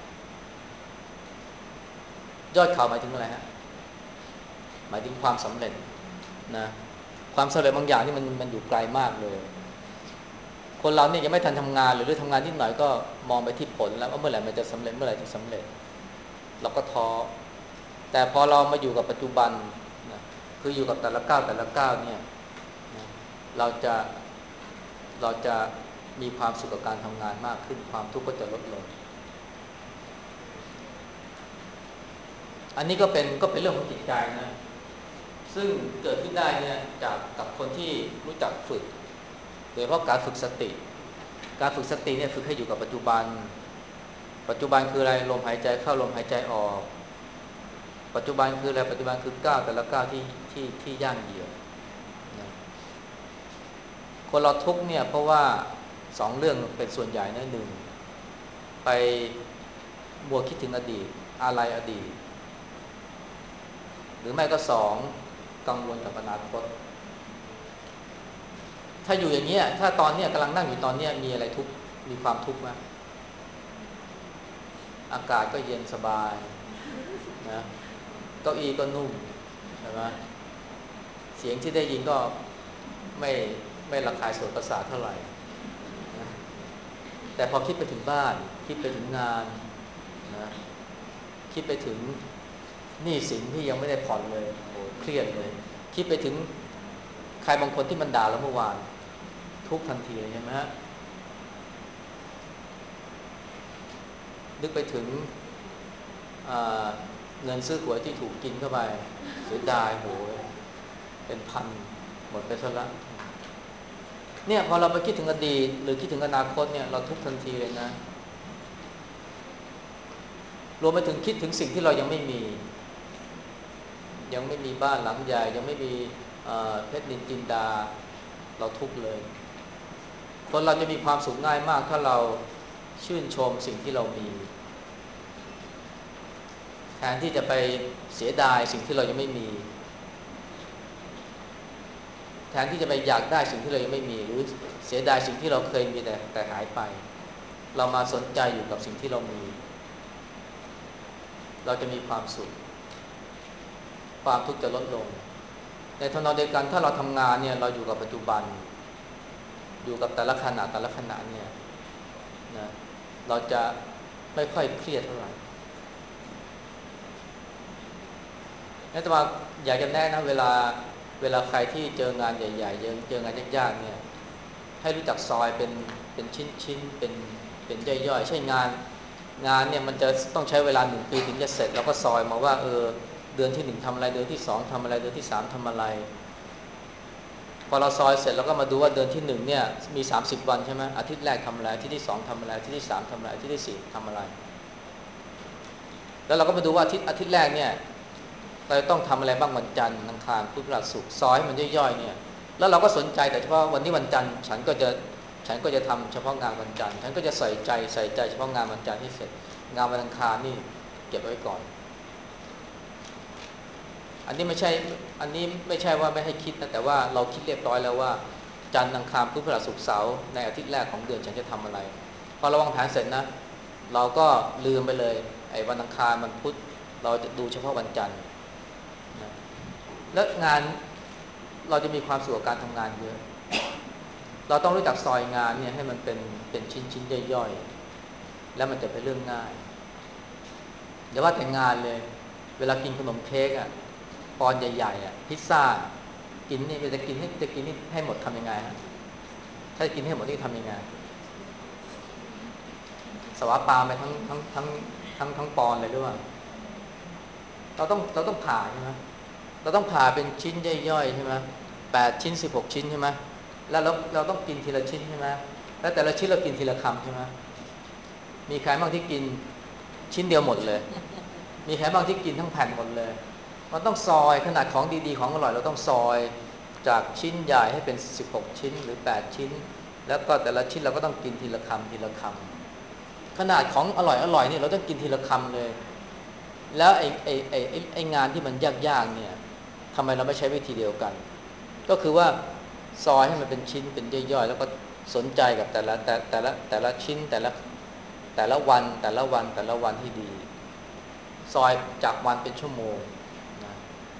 ยอดเขาหมายถึงอะไรฮะหมายถึงความสำเร็จนะความสำเร็จบางอย่างนี่มันมันอยู่ไกลมากเลยคนเราเนี่ยยังไม่ทันทำงานหรือทำงานนิดหน่อยก็มองไปที่ผลแล้วว่าเมื่อไหร่มันจะสำเร็จเมื่อไหร่จะสำเร็จเราก็ท้อแต่พอเรามาอยู่กับปัจจุบันนะคืออยู่กับแต่ละก้าวแต่ละก้าวเนี่ยนะเราจะเราจะมีความสุขกับการทำงานมากขึ้นความทุกข์ก็จะลดลงอันนี้ก็เป็นก็เป็นเรื่องของจิตใจนะซึ่งเกิดขึ้นได้เนี่ยจากกับคนที่รู้จักฝึกโดยเฉพาะการฝึกสติการฝึกสติเนี่ยฝึกให้อยู่กับปัจจุบันปัจจุบันคืออะไรลมหายใจเข้าลมหายใจออกปัจจุบันคืออะไรปัจจุบันคือก้าวแต่ละก้าวที่ที่ที่ย่างเหยียบนะคนเราทุกเนี่ยเพราะว่าสองเรื่องเป็นส่วนใหญ่นะหนึ่งไปมัวคิดถึงอดีตอะไรอดีตหรือไม่ก็สองกังวลกับอนาคตถ้าอยู่อย่างเงี้ยถ้าตอนเนี้ยกำลังนั่งอยู่ตอนเนี้ยมีอะไรทุกข์มีความทุกข์ไหมอากาศก็เย็นสบายนะเก้าอี้ก็นุ่มใช่ไหมเสียงที่ได้ยินก็ไม่ไม่ระคายโสตประสาทเท่าไหร่นะแต่พอคิดไปถึงบ้านคิดไปถึงงานนะคิดไปถึงหนี้สินที่ยังไม่ได้ผ่อนเลยโอ้เครียดเลยคิดไปถึงใครบางคนที่มันด่าเราเมื่อวานทุกทันทีเลยใช่ไหมฮะนึกไปถึงเงินซื้อหวยที่ถูกกินเข้าไปเสียดายโหยเป็นพันหมดไปซะแล้วเนี่ยพอเราไปคิดถึงอดีตหรือคิดถึงอนาคตเนี่ยเราทุกทันทีเลยนะรวมไปถึงคิดถึงสิ่งที่เรายังไม่มียังไม่มีบ้านหลังใหญ่ยังไม่มีเพชรนินจินดาเราทุกเลยคนเราจะมีความสุขง่ายมากถ้าเราชื่นชมสิ่งที่เรามีแทนที่จะไปเสียดายสิ่งที่เรายังไม่มีแทนที่จะไปอยากได้สิ่งที่เรายังไม่มีหรือเสียดายสิ่งที่เราเคยมีแต่แต่หายไปเรามาสนใจอยู่กับสิ่งที่เรามีเราจะมีความสุขความทุกข์จะลดลงในทางเดียวกันถ้าเราทำงานเนี่ยเราอยู่กับปัจจุบันอยู่กับแต่ละขณะแต่ละขณะเนี่ยนะเราจะไม่ค่อยเครียดเท่าไหร่นี่แต่ว่าอยากจะแนะนะเวลาเวลาใครที่เจองานใหญ่ๆเจอเจองานยากๆเนี่ยให้รู้จักซอยเป็นเป็นชิ้นๆเป็นเป็นย่อยๆใช่งานงานเนี่ยมันจะต้องใช้เวลาหนึ่งปีถึงจะเสร็จแล้วก็ซอยมาว่าเออเดือนที่หนึ่งทำอะไรเดือนที่สองทำอะไรเดือนที่สามทำอะไรพอเราซอยเสร็จแล้วก็มาดูว่าเดือนที่หนึ่งเนี่ยมีสามสิบวันใช่ไหมอาทิตย์แรกทำอะไรอาทิตย์ที่สองทำอะไรอาทิตย์ที่สามทำอะไรอาทิตย์ที่สี่ทำอะไรแล้วเราก็มาดูว่าอาทิตย์อาทิตย์แรกเนี่ยเราต้องทำอะไรบ้างวันจันทร์อังคารพุธพฤหัสศุกร์ซอยมันย่อยๆเนี่ยแล้วเราก็สนใจแต่เฉพาะวันนี้วันจันทร์ฉันก็จะฉันก็จะทำเฉพาะงานวันจันทร์ฉันก็จะใส่ใจใส่ใจเฉพาะงานวันจันทร์ให้เสร็จงานวันอังคารนี่เก็บไว้ก่อนอันนี้ไม่ใช่อันนี้ไม่ใช่ว่าไม่ให้คิดนะแต่ว่าเราคิดเรียบร้อยแล้วว่าจันทร์อังคารพุธพฤหัสศุกร์เสาร์ในอาทิตย์แรกของเดือนฉันจะทำอะไรพอเราวางแผนเสร็จนะเราก็ลืมไปเลยไอ้วันอังคารวันพุธเราจะดูเฉพาะวันจันทร์นะแล้วงานเราจะมีความสุขกับการทำงานเยอะเราต้องรู้จักซอยงานเนี่ยให้มันเป็นเป็นชิ้นๆย่อยๆแล้วมันจะเป็นเรื่องง่ายเดี๋ยวว่าแต่งงานเลยเวลากินขนมเค้กอ่ะปอนใหญ่ๆอ่ะพิซซ่ากินนี่จะกินให้จะกินนี่ให้หมดทำยังไงฮะถ้ากินให้หมดนี่ทำยังไงสวาปามไปทั้งทั้งทั้งทั้งทั้งปอนเลยหรือเปล่าเราต้องเราต้องผ่าใช่ไหมเราต้องผ่าเป็นชิ้นย่อยๆใช่ไหมแปดชิ้นสิบหกชิ้นใช่ไหมแล้วเราเราต้องกินทีละชิ้นใช่ไหมแล้วแต่ละชิ้นเรากินทีละคำใช่ไหมมีใครบ้างที่กินชิ้นเดียวหมดเลยมีใครบ้างที่กินทั้งแผ่นหมดเลยมันต้องซอยขนาดของดีๆของอร่อยเราต้องซอยจากชิ้นใหญ่ให้เป็นสิบหกชิ้นหรือแปดชิ้นแล้วก็แต่ละชิ้นเราก็ต้องกินทีละคำทีละคำขนาดของอร่อยอร่อยนี่เราต้องกินทีละคำเลยแล้วไอ้ไอ้ไอ้ไอ้ไอ้งานที่มันยากๆเนี่ยทำไมเราไม่ใช้วิธีเดียวกันก็คือว่าซอยให้มันเป็นชิ้นเป็นย่อยๆแล้วก็สนใจกับแต่ละแต่แต่ละแต่ละชิ้นแต่ละแต่ละวันแต่ละวันแต่ละวันให้ดีซอยจากวันเป็นชั่วโมงนะ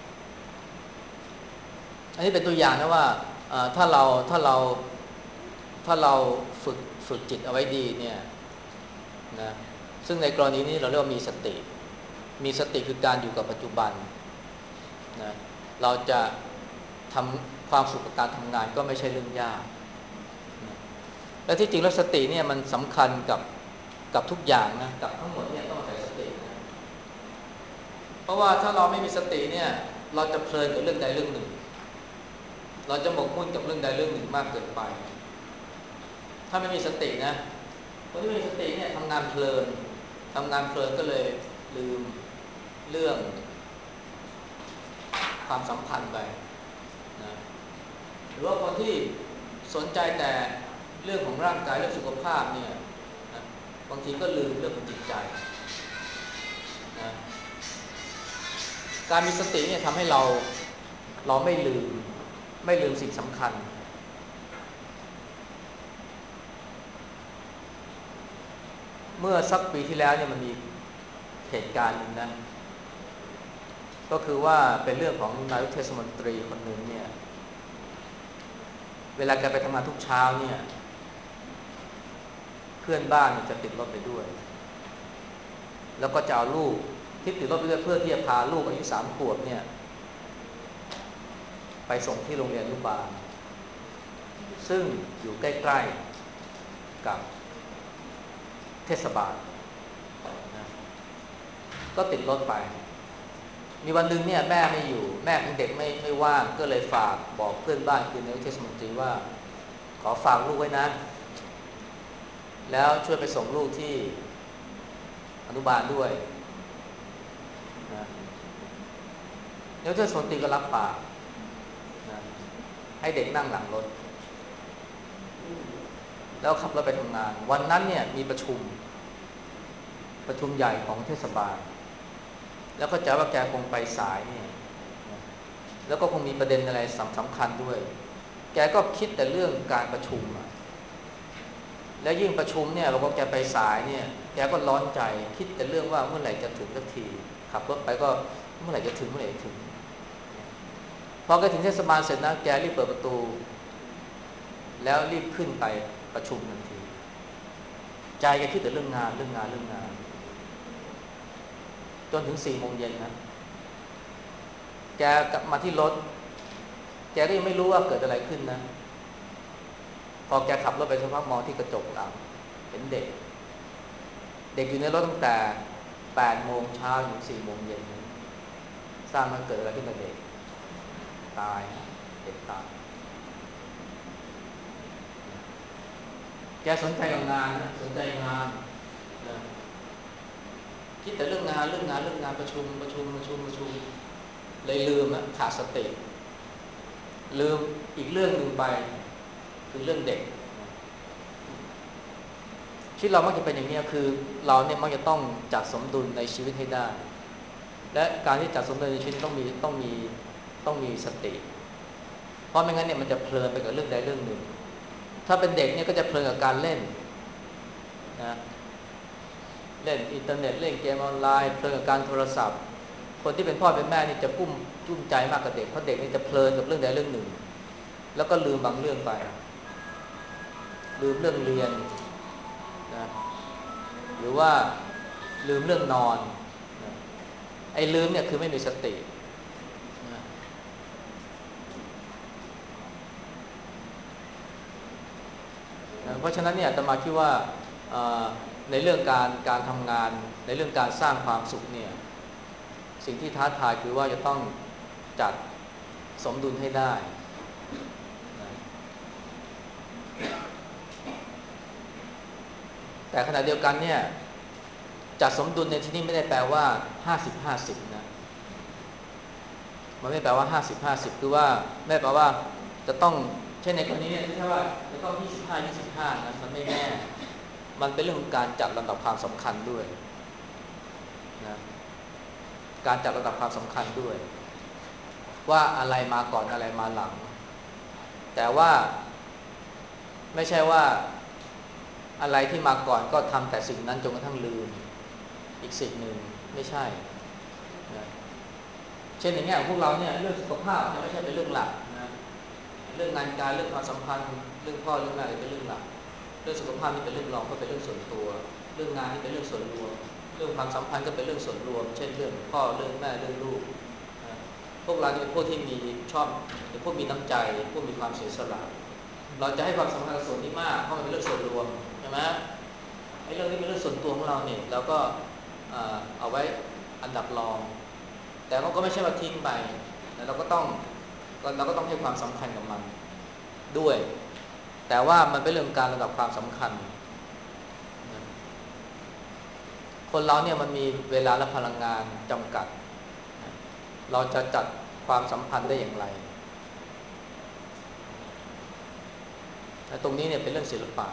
อันนี้เป็นตัวอย่างนะว่าถ้าเราถ้าเราถ้าเราฝึกฝึกจิตเอาไว้ดีเนี่ยนะซึ่งในกรณีนี้เราเรียกว่ามีสติมีสติคือการอยู่กับปัจจุบันนะเราจะทำความสุขกับการทำงานก็ไม่ใช่เรื่องยากนะและที่จริงแล้วสติเนี่ยมันสำคัญกับกับทุกอย่างนะกับทั้งหมดเนี่ยต้องใช้สตินะเพราะว่าถ้าเราไม่มีสติเนี่ยเราจะเพลินกับเรื่องใดเรื่องหนึ่งเราจะหมกมุ่นกับเรื่องใดเรื่องหนึ่งมากเกินไปถ้าไม่มีสตินะคนที่ไม่มีสติเนี่ยทำงานเพลินทำงานเพลินก็เลยลืมเรื่องความสัมพันธ์ไปนะหรือว่าคนที่สนใจแต่เรื่องของร่างกายเรื่องสุขภาพเนี่ยนะบางทีก็ลืมเรื่องของจิตใจนะการมีสติเนี่ยทำให้เราเราไม่ลืมไม่ลืมสิ่งสำคัญเมื่อสักปีที่แล้วเนี่ยมันมีเหตุการณ์นึงนะก็คือว่าเป็นเรื่องของนายกเทศมนตรีคนหนึ่งเนี่ยเวลาแกไปทำงานทุกเช้าเนี่ยเพื่อนบ้านจะติดรถไปด้วยแล้วก็จะเอาลูกที่ติดรถไปด้วยเพื่อที่จะพาลูกอายุสามขวบเนี่ยไปส่งที่โรงเรียนอนุบาลซึ่งอยู่ใกล้ๆกับเทศบาลนะก็ติดรถไปมีวันหนึ่งเนี่ยแม่ไม่อยู่แม่ของเด็กไม่ไม่ว่างก็เลยฝากบอกเพื่อนบ้านคือนายกเทศมนตรีว่าขอฝากลูกไว้นะแล้วช่วยไปส่งลูกที่อนุบาลด้วยนะนายกเทศมนตรีก็รับปากนะให้เด็กนั่งหลังรถแล้วขับรถไปทำงานวันนั้นเนี่ยมีประชุมประชุมใหญ่ของเทศบาลแล้วก็จะว่าแกคงไปสายเนี่ยแล้วก็คงมีประเด็นอะไรสำคัญด้วยแกก็คิดแต่เรื่องการประชุมอะแล้วยิ่งประชุมเนี่ยบอกว่าแกไปสายเนี่ยแกก็ร้อนใจคิดแต่เรื่องว่าเมื่อไหร่จะถึงสักทีขับรถไปก็เมื่อไหร่จะถึงเมื่อไหร่จะถึงพอแกถึงเทศบาลเสร็จนะแกรีบเปิดประตูแล้วรีบขึ้นไปประชุมทันทีใจแกคิดแต่เรื่องงานเรื่องงานเรื่องงานจนถึงสี่โมงเย็นนะแกกลับมาที่รถแกก็ยังไม่รู้ว่าเกิดอะไรขึ้นนะพอแกขับรถไปสักพักมองที่กระจกหลังเห็นเด็กเด็กอยู่ในรถตั้งแต่แปดโมงเช้าถึงสี่โมงเย็นสร้างมันเกิดอะไรขึ้นกับเด็กตายเด็กตายแกสนใจกับงานนะสนใจงานนะคิดแต่เรื่องงานเรื่องงานเรื่องงานประชุมประชุมประชุมประชุมเลยลืมนะขาดสติลืมอีกเรื่องหนึ่งไปคือเรื่องเด็กที่เรามักจะเป็นอย่างนี้คือเราเนี่ยมักจะต้องจัดสมดุลในชีวิตให้ได้และการที่จัดสมดุลในชีวิตต้องมีต้องมีต้องมีสติเพราะไม่งั้นเนี่ยมันจะเพลินไปกับเรื่องใดเรื่องหนึ่งถ้าเป็นเด็กเนี่ยก็จะเพลินกับการเล่นนะเล่นอินเทอร์เน็ตเล่นเกมออนไลน์เพลินกับการโทรศัพท์คนที่เป็นพ่อเป็นแม่นี่จะกุ้มจุ้มใจมากกับเด็กเพราะเด็กนี่จะเพลินกับเรื่องใดเรื่องหนึ่งแล้วก็ลืมบางเรื่องไปลืมเรื่องเรียนนะหรือว่าลืมเรื่องนอนนะไอ้ลืมเนี่ยคือไม่มีสตินะนะเพราะฉะนั้นเนี่ยอาตมาคิดว่าในเรื่องการการทำงานในเรื่องการสร้างความสุขเนี่ยสิ่งที่ท้าทายคือว่าจะต้องจัดสมดุลให้ได้นะแต่ขณะเดียวกันเนี่ยจัดสมดุลในที่นี้ไม่ได้แปลว่าห้าสิบ ห้าสิบนะมันไม่แปลว่าห้าสิบ ห้าสิบคือว่าไม่แปลว่าจะต้องเช่นในกรณีเนี่ยไม่ใช่ว่าจะต้องยี่สิบห้า ยี่สิบห้านะมันไม่แน่มันเป็นเรื่องของการจัดลำดับความสำคัญด้วยนะการจัดลำดับความสำคัญด้วยว่าอะไรมาก่อนอะไรมาหลังแต่ว่าไม่ใช่ว่าอะไรที่มาก่อนก็ทำแต่สิ่งนั้นจนกระทั่งลืมอีกสิ่งหนึ่งไม่ใช่นะเช่นอย่างเงี้ยพวกเราเนี่ยเรื่องสุขภาพเนี่ยไม่ใช่เป็นเรื่องหลักนะเรื่องงานการเรื่องความสัมพันธ์เรื่องพ่อเรื่องแม่เป็นเรื่องหลักเรื่องสุขภาพนี่เป็นเรื่องรองเพราะเป็นเรื่องส่วนตัวเรื่องงานนี่เป็นเรื่องส่วนรวมเรื่องความสัมพันธ์ก็เป็นเรื่องส่วนรวมเช่นเรื่องพ่อเรื่องแม่เรื่องลูกนะพวกเราเป็นพวกที่มีชอบเป็นพวกมีน้ำใจพวกมีความเสียสละเราจะให้ความสำคัญกับส่วนนี้มากเพราะมันเป็นเรื่องส่วนรวมใช่ไหมไอ้เรื่องนี้เป็นเรื่องส่วนตัวของเราเนี่ยเราก็เอาไว้อันดับรองแต่มันก็ไม่ใช่ว่าทิ้งไปแต่เราก็ต้องเราก็ต้องให้ความสำคัญกับมันด้วยแต่ว่ามันเป็นเรื่องการระดับความสำคัญคนเราเนี่ยมันมีเวลาและพลังงานจำกัดเราจะจัดความสัมพันธ์ได้อย่างไรและตรงนี้เนี่ยเป็นเรื่องศิลปะ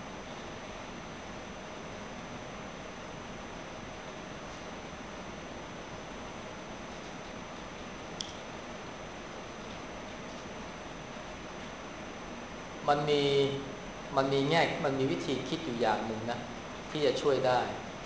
มันมีมันมีแง่มันมีวิธีคิดอยู่อย่างหนึ่งนะที่จะช่วยได้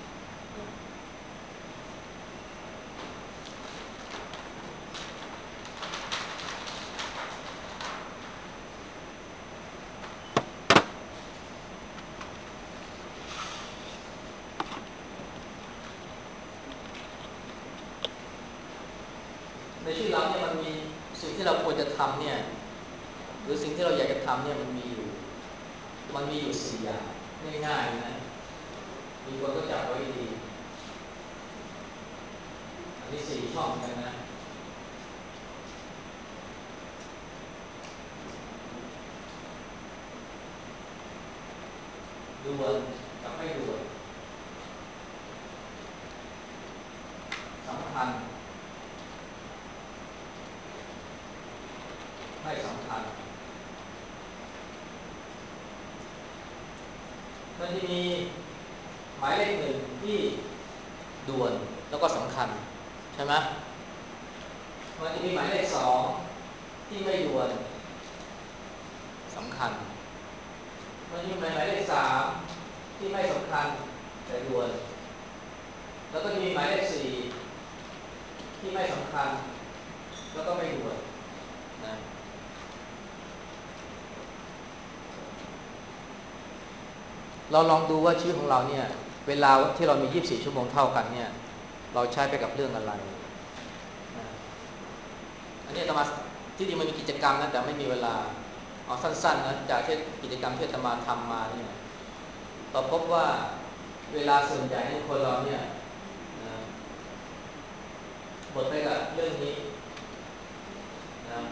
ในชีวิตเราเนี่ยมันมีสิ่งที่เราควรจะทำเนี่ยหรือสิ่งที่เราอยากจะทำเนี่ยมันมีอยู่มันมีอยู่สี่อย่างง่ายๆนะมีคนก็จับไว้ดีอันนี้สี่ช่องกันนะด่วนกับไม่ด่วนสำคัญไม่สำคัญมันจะมีหมายเลขหนึ่งที่ด่วนแล้วก็สำคัญใช่ไหมมันจะมีหมายเลขสองที่ไม่ด่วนสำคัญมันจะมีหมายเลขสามที่ไม่สำคัญแต่ด่วนแล้วก็จะมีหมายเลขสี่ที่ไม่สำคัญแล้วก็ไม่ด่วนนะเราลองดูว่าชีวิตของเราเนี่ยเวลาที่เรามียี่สิบสี่ชั่วโมงเท่ากันเนี่ยเราใช้ไปกับเรื่องอะไรนะอันนี้ธรรมะที่จริงมันมีกิจกรรมนะแต่ไม่มีเวลาเอาสั้นๆนะจากที่กิจกรรมที่อาตมาทำมาเนี่ยเราพบว่าเวลาส่วนใหญ่ที่คนเราเนี่ยนะหมดไปกับเรื่องนี้นะ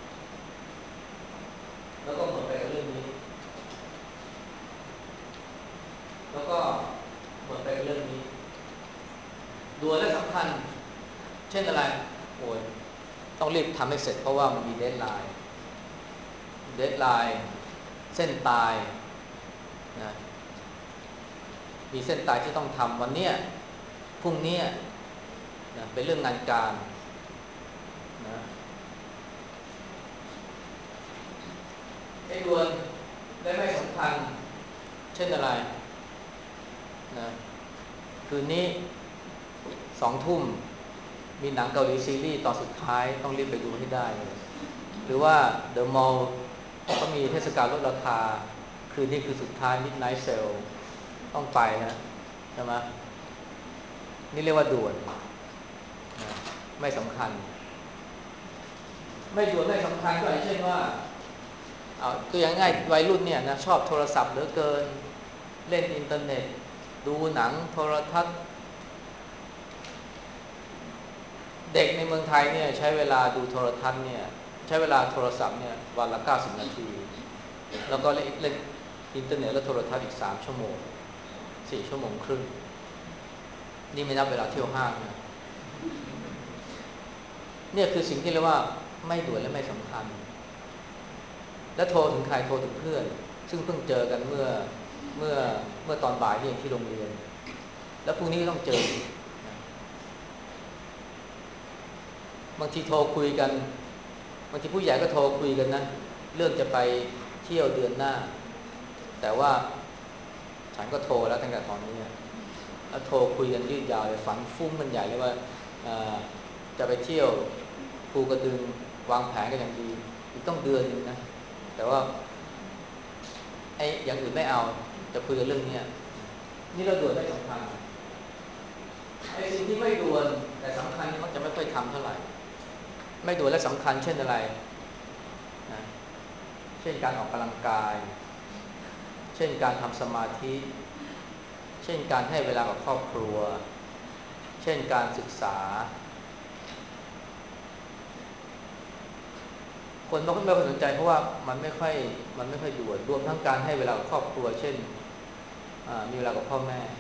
แล้วก็หมดไปกับเรื่องนี้แล้วก็หมดไปกับเรื่องนี้ด่วนและสำคัญเช่นอะไรโอ้ยต้องรีบทำให้เสร็จเพราะว่ามันมีเดดไลน์เดดไลน์เส้นตายนะมีเส้นตายที่ต้องทำวันนี้พรุ่งนี้นะเป็นเรื่องงานการนะไอ้ด่วนและไม่สำคัญเช่นอะไรนะคืนนี้สองทุ่มมีหนังเกาหลีซีรีส์ตอนสุดท้ายต้องรีบไปดูให้ได้หรือว่าเดอะมอลล์ก็มีเทศกาลลดราคาคืนนี้คือสุดท้าย Midnight Sale ต้องไปนะใช่ไหมนี่เรียกว่าด่วนนะไม่สำคัญไม่ด่วนไม่สำคัญก็อย่างเช่นว่าเอาตัวอย่างง่ายวัยรุ่นเนี่ยนะชอบโทรศัพท์เหลือเกินเล่นอินเทอร์เน็ตดูหนังโทรทัศน์เด็กในเมืองไทยเนี่ยใช้เวลาดูโทรทัศน์เนี่ยใช้เวลาโทรศัพท์เนี่ยวันละเก้าสิบนาทีแล้วก็เล่นเล่นอินเทอร์เน็ตและโทรทัศน์อีกสามชั่วโมงสี่ชั่วโมงครึ่งนี่ไม่นับเวลาเที่ยวห้างนะเนี่ยคือสิ่งที่เรียกว่าไม่ด่วนและไม่สำคัญแล้วโทรถึงใครโทรถึงเพื่อนซึ่งเพิ่งเจอกันเมื่อเมื่อเมื่อตอนบ่ายนี่ที่โรงเรียนแล้วพรุ่งนี้ก็ต้องเจอ บางทีโทรคุยกันบางทีผู้ใหญ่ก็โทรคุยกันนะเรื่องจะไปเที่ยวเดือนหน้าแต่ว่าฉันก็โทรแล้วตั้งแต่ตอนนี้แล้วโทรคุยกันยืดยาวเลยฝันฟุ้งกันใหญ่เลยว่าจะไปเที่ยวภูกระดึงวางแผนกันอย่างดีอีกต้องเดือนนึงนะแต่ว่าไอ้อย่างอื่นไม่เอาจะคุยกันเรื่องนี้นี่เราด่วนไม่สำคัญไอ้สิ่งที่ไม่ด่วนแต่สำคัญนี่มักจะไม่ค่อยทำเท่าไหร่ไม่ด่วนและสำคัญเช่นอะไรนะเช่นการออกกำลังกายเช่นการทำสมาธิเช่นการให้เวลากับครอบครัวเช่นการศึกษาคนไม่ค่อยสนใจเพราะว่ามันไม่ค่อยมันไม่ค่อยด่วนรวมทั้งการให้เวลากับครอบครัวเช่นมีเวลากับพ่อแม่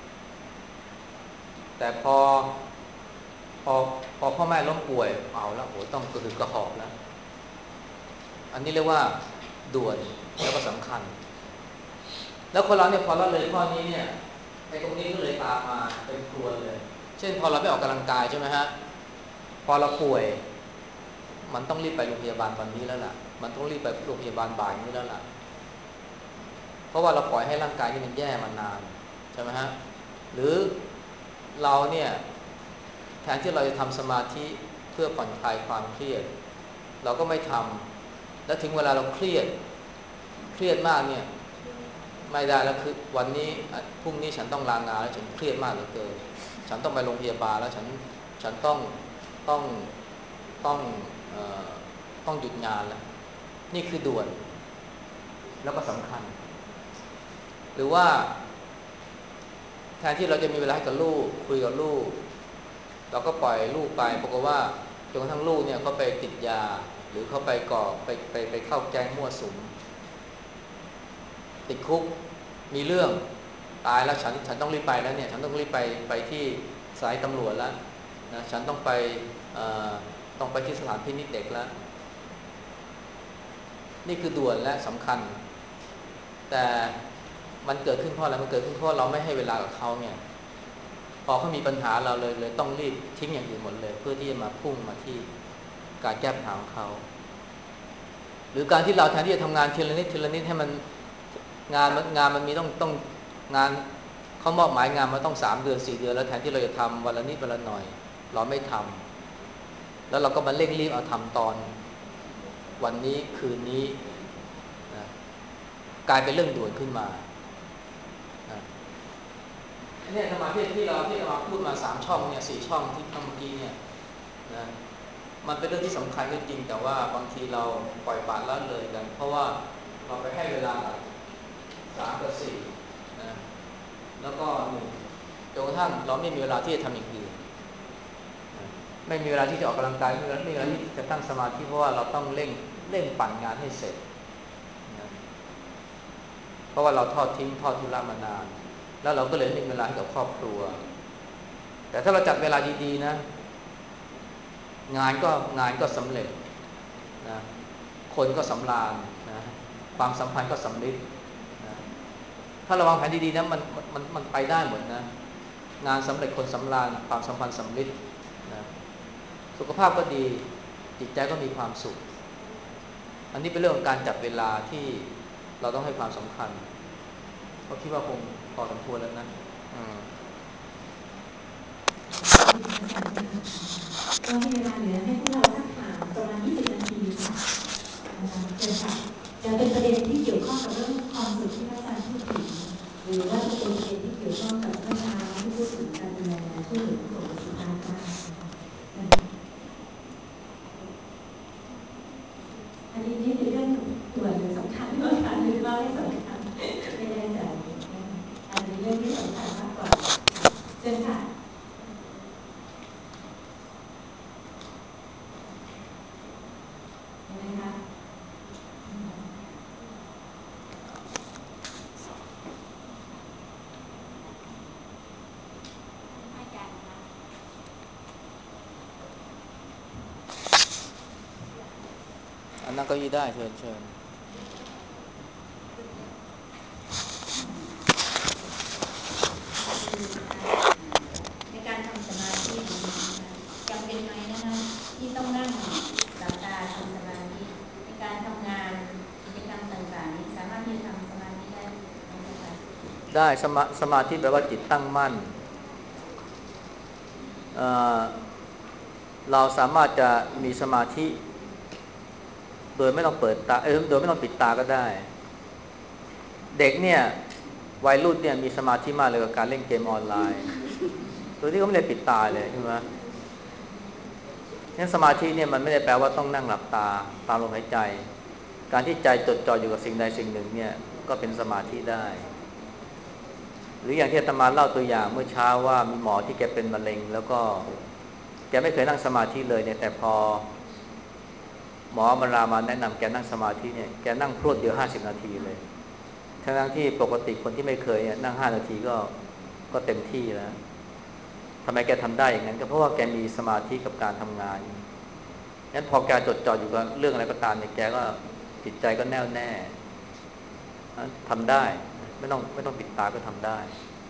แต่พอพอพอพ่อแม่ล้มป่วยเอาแล้วโหต้องกระหืดกระหอบแล้วอันนี้เรียกว่าด่วนแล้วก็สำคัญแล้วคนเราเนี่ยพอละเลยข้อนี้เนี่ยไอ้ตรงนี้ก็เลยตามมาเป็นครัวเลยเช่นพอเราไม่ออกกำลังกายใช่ไหมฮะพอเราป่วยมันต้องรีบไปโรงพยาบาลวันนี้แล้วล่ะมันต้องรีบไปโรงพยาบาลบ่ายนี้แล้วล่ะเพราะว่าเราปล่อยให้ร่างกายนี่มันแย่มานานใช่ไหมฮะหรือเราเนี่ยแทนที่เราจะทำสมาธิเพื่อผ่อนคลายความเครียดเราก็ไม่ทำแล้วถึงเวลาเราเครียดเครียดมากเนี่ยไม่ได้แล้วคือวันนี้พรุ่งนี้ฉันต้องลางานแล้วฉันเครียดมากเหลือเกินฉันต้องไปโรงพยาบาลแล้วฉันฉันต้องต้องต้องเอ่อต้องหยุดงานแล้วนี่คือด่วนแล้วก็สำคัญหรือว่าแทนที่เราจะมีเวลาให้กับลูกคุยกับลูกเราก็ปล่อยลูกไปปรากฏว่าจนกระทั่งลูกเนี่ยเขาไปติดยาหรือเขาไปก่อไปไปไปเข้าแก๊งมั่วสุมติดคุกมีเรื่องตายแล้วฉันฉันต้องรีบไปแล้วเนี่ยฉันต้องรีบไปไปที่สายตำรวจแล้วนะฉันต้องไปต้องไปที่สถานพินิจเด็กแล้วนี่คือด่วนและสำคัญแต่มันเกิดขึ้นเพราะอะไรมันเกิดขึ้นเพราะเราไม่ให้เวลากับเขาเนี่ยพอเขามีปัญหาเราเลยเลยต้องรีบทิ้งอย่างอื่นหมดเลยเพื่อที่จะมาพุ่งมาที่การแก้ปัญหาของเขาหรือการที่เราแทนที่จะทำงานทีละนิดทีละนิดให้มันงานงานมันมีต้องต้องงานเขามอบหมายงานมาต้องสามเดือนสี่เดือนแล้วแทนที่เราจะทำวันละนิดวันละหน่อยเราไม่ทำแล้วเราก็มาเร่งรีบเอาทำตอนวันนี้คืนนี้นะกลายเป็นเรื่องด่วนขึ้นมานะอันนี้ธรรมะที่ที่เราที่เรามาพูดมาสามช่องเนี่ยสี่ช่องที่เมื่อกี้เนี่ยนะมันเป็นเรื่องที่สำคัญก็จริงแต่ว่าบางทีเราปล่อยปละละเลยกันเพราะว่าเราไปให้เวลากับสามกับสี่นะแล้วก็หนึ่งจนกระทั่งเราไม่มีเวลาที่จะทำอย่างอื่นไม่มีเวลาที่จะออกกำลังกายไม่มีเวลาที่จะตั้งสมาธิเพราะว่าเราต้องเร่งเร่งปั่นงานให้เสร็จนะเพราะว่าเราทอดทิ้งทอดทุระมานานแล้วเราก็เลยไม่มีเวลาให้กับครอบครัวแต่ถ้าเราจัดเวลาดีๆนะงานก็งานก็สำเร็จนะคนก็สำราญนะความสัมพันธ์ก็สำลิดนะถ้าเราวางแผนดีๆนะมันมันมันไปได้หมดนะงานสำเร็จคนสำราญความสัมพันธ์สำลิดนะสุขภาพก็ดีจิตใจก็มีความสุขอันนี้เป็นเรื่องของการจัดเวลาที่เราต้องให้ความสำคัญเพราะคิดว่าคงพอสมควรแล้วนะอืมก็มีเวลาเหลือให้พวกเราสักถามประมาณยี่สิบนาทีค่ะนะคะเชิญค่ะจะเป็นประเด็นที่เกี่ยวข้องกับเรื่องความสุขที่พระอาจารย์พูดถึงหรือว่าจะเป็นประเด็นที่เกี่ยวข้องกับเมื่อเช้าที่พูดถึงการดูแลช่วยเหลือผู้ป่วยสุขภาพได้เชิญค่ะอันนี้นี่เป็นเรื่องด่วนหรือสำคัญที่สำคัญหรือว่าไม่สำคัญไม่แน่ใจอาจจะเป็นเรื่องที่สำคัญมากกว่าเชิญค่ะยังไงคะนั่งเก้าอี้ได้เชิญเชิญในการทำสมาธิจำเป็นไหมนะคะที่ต้องนั่งหลับตาทำสมาธิในการทำงานกิจกรรมต่างๆนี้สามารถที่จะทำสมาธิได้ไหมคะได้สมาสมาธิแปลว่าจิตตั้งมั่นเอ่อเราสามารถจะมีสมาธิโดยไม่ต้องเปิดตาเออโดยไม่ต้องปิดตาก็ได้เด็กเนี่ยวัยรุ่นเนี่ยมีสมาธิมากเลยกับการเล่นเกมออนไลน์โดยที่เขาไม่ได้ปิดตาเลยใช่ไหมงั้นสมาธิเนี่ยมันไม่ได้แปลว่าต้องนั่งหลับตาตามลมหายใจการที่ใจจดจ่ออยู่กับสิ่งใดสิ่งหนึ่งเนี่ยก็เป็นสมาธิได้หรืออย่างที่อาตมาเล่าตัวอย่างเมื่อเช้าว่ามีหมอที่แกเป็นมะเร็งแล้วก็แกไม่เคยนั่งสมาธิเลยเนี่ยแต่พอหมอมารามาแนะนำแกนั่งสมาธิเนี่ยแกนั่งพรวดเดียวห้าสิบนาทีเลยทั้งที่ปกติคนที่ไม่เคยเนี่ยนั่งห้านาทีก็ก็เต็มที่แล้วทำไมแกทำได้อย่างนั้นก็เพราะว่าแกมีสมาธิกับการทำงานงั้นพอแกจดจ่ออยู่กับเรื่องอะไรก็ตามเนี่ยแกก็จิตใจก็แน่วแน่ทำได้ไม่ต้องไม่ต้องปิดตาก็ทำได้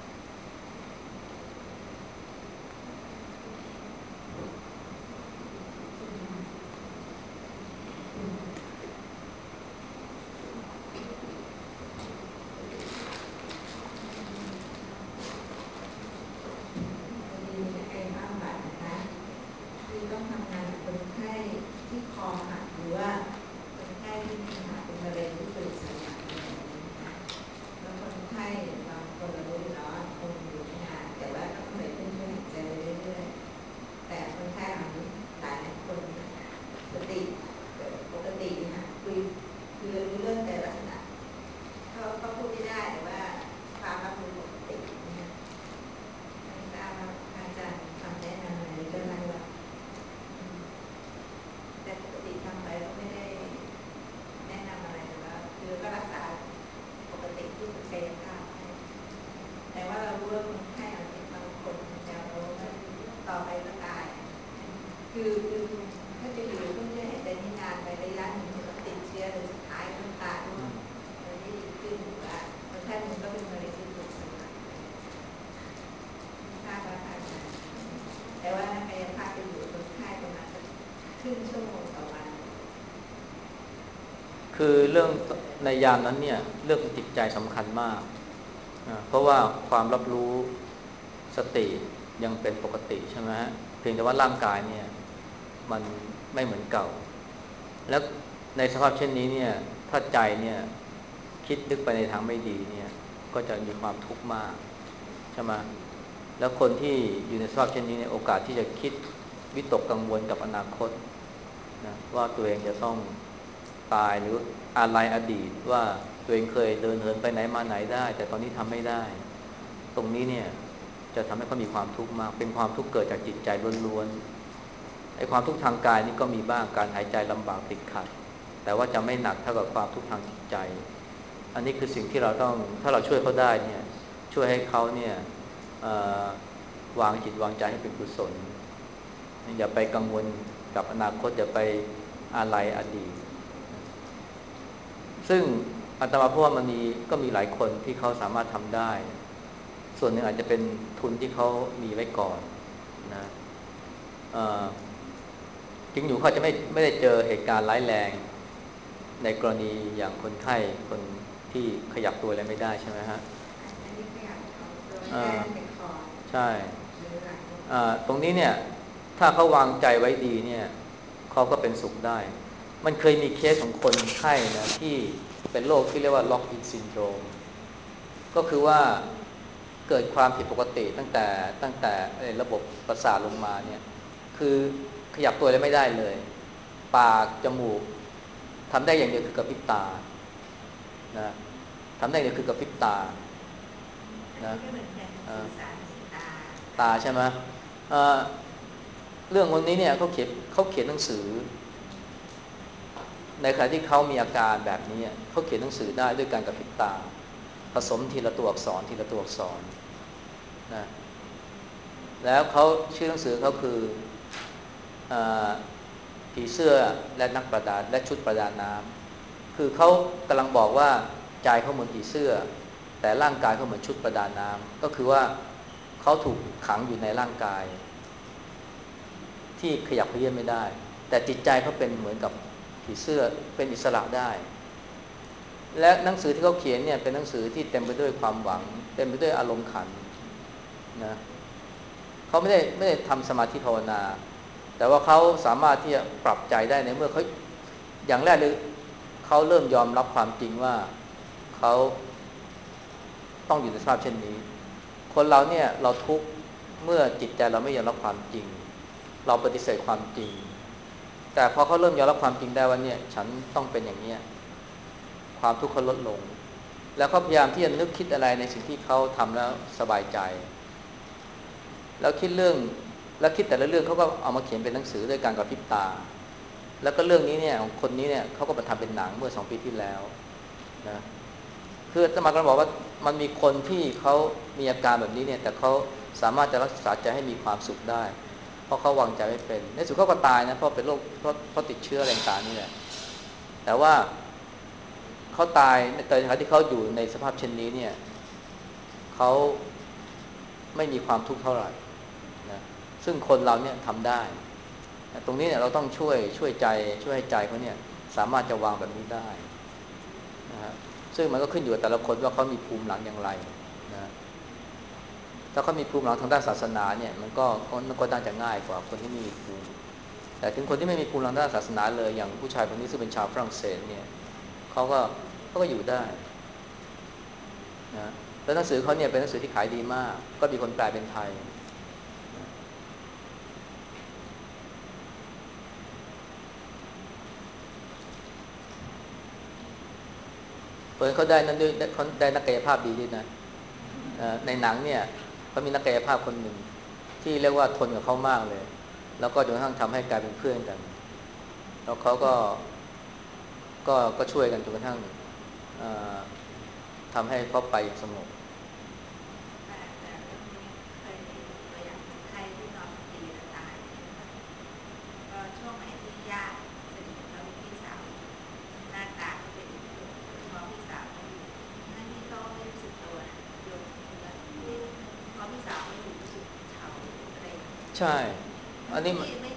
คือต้องทำงานกับคนไข้ที่คอหักหรือว่าคนไข้ที่มีปัญหาเป็นมะเร็งที่กระดูกสันหลังอะไรอย่างนี้นะคะแล้วคนไข้บางคนเรารู้อยู่แล้วว่าคงอยู่ไม่นานแต่ว่าก็ต้องใส่เครื่องช่วยหายใจเรื่อยๆแต่คนไข้เหล่านี้หลายคนสติปกตินะคือคือรู้เรื่องแต่ลักษณะเขาเขาพูดไม่ได้แต่ว่าความรับรู้ปกตินะไม่ทราบว่าอาจารย์คำแนะนำอะไรเรื่องอะไรวะแต่ปกติทำไปก็ไม่ได้แนะนำอะไรแต่ว่าคือก็รักษาปกติที่สุดกายภาพแต่ว่าเรารู้ว่าคนไข้เราเป็นบางคนจะรู้ว่าต่อไปก็ตายคือคือถ้าจะอยู่ต้องใช้หายใจนานไประยะหนึ่งจะติดเชื้อหรือสุดท้ายต้องตายด้วยมันไม่ดีขึ้นหรือว่าคนไข้มันก็เป็นมะเร็งที่ถูกสลายทราบว่าอาจารย์แต่ว่านักกายภาพจะอยู่คนไข้ประมาณครึ่งชั่วโมงต่อวันคือเรื่องในยามนั้นเนี่ยเรื่องจิตใจสำคัญมากนะเพราะว่าความรับรู้สติยังเป็นปกติใช่ไหมฮะเพียงแต่ว่าร่างกายเนี่ยมันไม่เหมือนเก่าแล้วในสภาพเช่นนี้เนี่ยถ้าใจเนี่ยคิดนึกไปในทางไม่ดีเนี่ยก็จะมีความทุกข์มากใช่ไหมแล้วคนที่อยู่ในสภาพเช่นนี้เนี่ยโอกาสที่จะคิดวิตกกังวลกับอนาคตนะว่าตัวเองจะต้องตายหรืออะไรอดีตว่าตัวเองเคยเดินเหินไปไหนมาไหนได้แต่ตอนนี้ทำไม่ได้ตรงนี้เนี่ยจะทำให้เขามีความทุกข์มากเป็นความทุกข์เกิดจากจิตใจล้วนๆไอ้ความทุกข์ทางกายนี่ก็มีบ้างการหายใจลำบากติดขัดแต่ว่าจะไม่หนักเท่ากับความทุกข์ทางจิตใจอันนี้คือสิ่งที่เราต้องถ้าเราช่วยเขาได้เนี่ยช่วยให้เขาเนี่ยวางจิตวางใจให้เป็นกุศลอย่าไปกังวลกับอนาคตอย่าไปอะไรอดีตซึ่งอาตมาพูดว่ามันมีก็มีหลายคนที่เขาสามารถทำได้ส่วนหนึ่งอาจจะเป็นทุนที่เขามีไว้ก่อนนะจริงอยู่เขาจะไม่ไม่ได้เจอเหตุการณ์ร้ายแรงในกรณีอย่างคนไข้คนที่ขยับตัวอะไรไม่ได้ใช่ไหมฮะอันนี้ขยับตัวไม่ได้แต่คอใช่ตรงนี้เนี่ยถ้าเขาวางใจไว้ดีเนี่ยเขาก็เป็นสุขได้มันเคยมีเคสของคนไข้นะที่เป็นโรคที่เรียกว่าล็อกอินซินโดรมก็คือว่าเกิดความผิดปกติตั้งแต่ตั้งแต่ระบบประสาทลงมาเนี่ยคือขยับตัวอะไรไม่ได้เลยปากจมูกทำได้อย่างเดียวคือกระพริบตานะทำได้อย่างเดียวคือกระพริบตานะตาใช่ไหมเรื่องวันนี้เนี่ยเขาเขียนเขาเขียนหนังสือในขณะที่เขามีอาการแบบนี้เขาเขียนหนังสือได้ด้วยการกระพริบตาผสมทีละตัวอักษรทีละตัวอักษรนะแล้วเขาชื่อหนังสือเขาคือผีเสื้อและนักประดาและชุดประดาน้ำคือเขากำลังบอกว่าใจเขาเหมือนผีเสื้อแต่ร่างกายเขาเหมือนชุดประดาน้ำก็คือว่าเขาถูกขังอยู่ในร่างกายที่ขยับเขยื้อนไม่ได้แต่จิตใจเขาเป็นเหมือนกับผีเสื้อเป็นอิสระได้และหนังสือที่เขาเขียนเนี่ยเป็นหนังสือที่เต็มไปด้วยความหวังเต็มไปด้วยอารมณ์ขันนะเขาไม่ได้ไม่ได้ทำสมาธิภาวนาแต่ว่าเขาสามารถที่จะปรับใจได้ในเมื่อเขาอย่างแรกเลยเขาเริ่มยอมรับความจริงว่าเขาต้องอยู่ในสภาพเช่นนี้คนเราเนี่ยเราทุกข์เมื่อจิตใจเราไม่ยอมรับความจริงเราปฏิเสธความจริงแต่พอเขาเริ่มยอมรับความจริงได้ว่าเนี่ยฉันต้องเป็นอย่างนี้ความทุกข์เขาลดลงแล้วเขาพยายามที่จะนึกคิดอะไรในสิ่งที่เขาทำแล้วสบายใจแล้วคิดเรื่องแล้วคิดแต่ละเรื่องเขาก็เอามาเขียนเป็นหนังสือด้วยการกระพริบตาแล้วก็เรื่องนี้เนี่ยของคนนี้เนี่ยเขาก็มาทำเป็นหนังเมื่อสองปีที่แล้วนะคืออาตมาก็บอกว่ามันมีคนที่เขามีอาการแบบนี้เนี่ยแต่เขาสามารถจะรักษาใจให้มีความสุขได้เพราะเขาวางใจไม่เป็นในสุดเขาก็ตายนะเพราะเป็นโรคเพราะเพราะติดเชื้ออะไรต่างๆนี่แหละแต่ว่าเขาตายแต่ในขณะที่เขาอยู่ในสภาพเช่นนี้เนี่ยเขาไม่มีความทุกข์เท่าไหร่นะซึ่งคนเราเนี่ยทำได้ตรงนี้เนี่ยเราต้องช่วยช่วยใจช่วยให้ใจเขาเนี่ยสามารถจะวางแบบนี้ได้นะฮะซึ่งมันก็ขึ้นอยู่กับแต่ละคนว่าเขามีภูมิหลังอย่างไรนะถ้าเขามีภูมิหลังทางด้านศาสนาเนี่ยมันก็ก็ก็น่าจะง่ายกว่าคนที่ไม่มีภูมิแต่ถึงคนที่ไม่มีภูมิหลังด้านศาสนาเลยอย่างผู้ชายคนนี้ซึ่งเป็นชาวฝรั่งเศสเนี่ยเขาก็เขาก็อยู่ได้นะแล้วหนังสือเขาเนี่ยเป็นหนังสือที่ขายดีมากก็มีคนแปลเป็นไทยเปิดเขาได้นั่นด้วยเขาได้นักกายภาพดีด้วยนะในหนังเนี่ยเขามีนักกายภาพคนหนึ่งที่เรียกว่าทนกับเขามากเลยแล้วก็จนกระทั่งทำให้กลายเป็นเพื่อนกันแล้วเขาก็ก็ก็ช่วยกันจนกระทั่งทำให้เขาไปสงบใช่อันนี้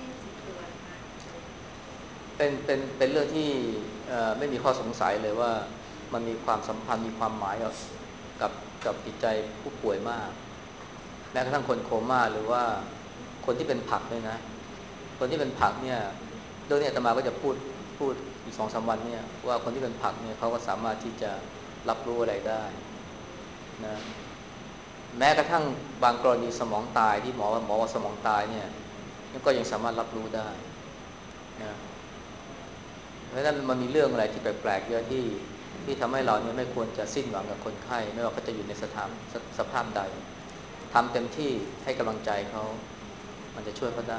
เป็นเป็นเป็นเรื่องที่ไม่มีข้อสงสัยเลยว่ามันมีความสัมพันธ์มีความหมายกับกับกับจิตใจผู้ป่วยมากแม้กระทั่งคนโคม่าหรือว่าคนที่เป็นผักเนี่ยนะคนที่เป็นผักเนี่ยเรื่องนี้อาตมาก็จะพูดพูดอีกสองสามวันเนี่ยว่าคนที่เป็นผักเนี่ยเขาก็สามารถที่จะรับรู้อะไรได้นะแม้กระทั่งบางกรณีสมองตายที่หมอหมอว่าสมองตายเนี่ยก็ยังสามารถรับรู้ได้นะเพราะฉะนั้นมันมีเรื่องอะไรที่แปลกๆเยอะที่ที่ทำให้เราเนี่ยไม่ควรจะสิ้นหวังกับคนไข้ไม่ว่าเขาจะอยู่ในสถานสภาพใดทำเต็มที่ให้กำลังใจเขามันจะช่วยเขาได้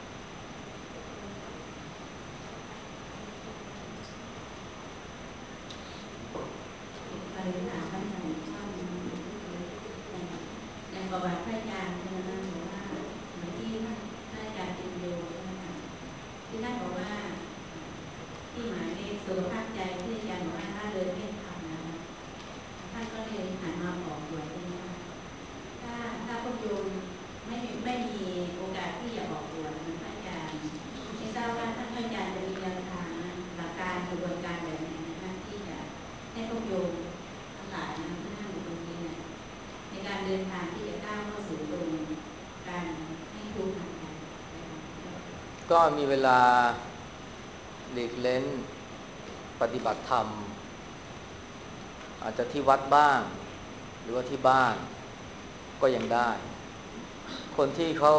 ไปถามพระอาจารย์ชอบนะอย่างประวัติพระอาจารย์เนี่ยนะบอกว่าเหมือนที่ท่านพระอาจารย์ปิญโยใช่ไหมคะที่ท่านบอกว่าที่หมายในสุขภาพใจที่อาจารย์บอกว่าถ้าเลยไม่ทำนะท่านก็เลยหันมาออกบวชใช่ไหมคะถ้าถ้าพวกโยมไม่ไม่มีโอกาสที่จะออกบวชเหมือนพระอาจารย์ไม่ทราบว่าท่านพระอาจารย์จะมีแนวทางนะหลักการกระบวนการแบบไหนนะคะที่จะให้พวกโยมทั้งหลายนะที่นั่งอยู่ตรงนี้เนี่ยในการเดินทางที่จะก้าวเข้าสู่ตรงการให้ทุกข์ทางใจก็มีเวลาหลีกเล้นปฏิบัติธรรมอาจจะที่วัดบ้างหรือว่าที่บ้านก็ยังได้คนที่เขา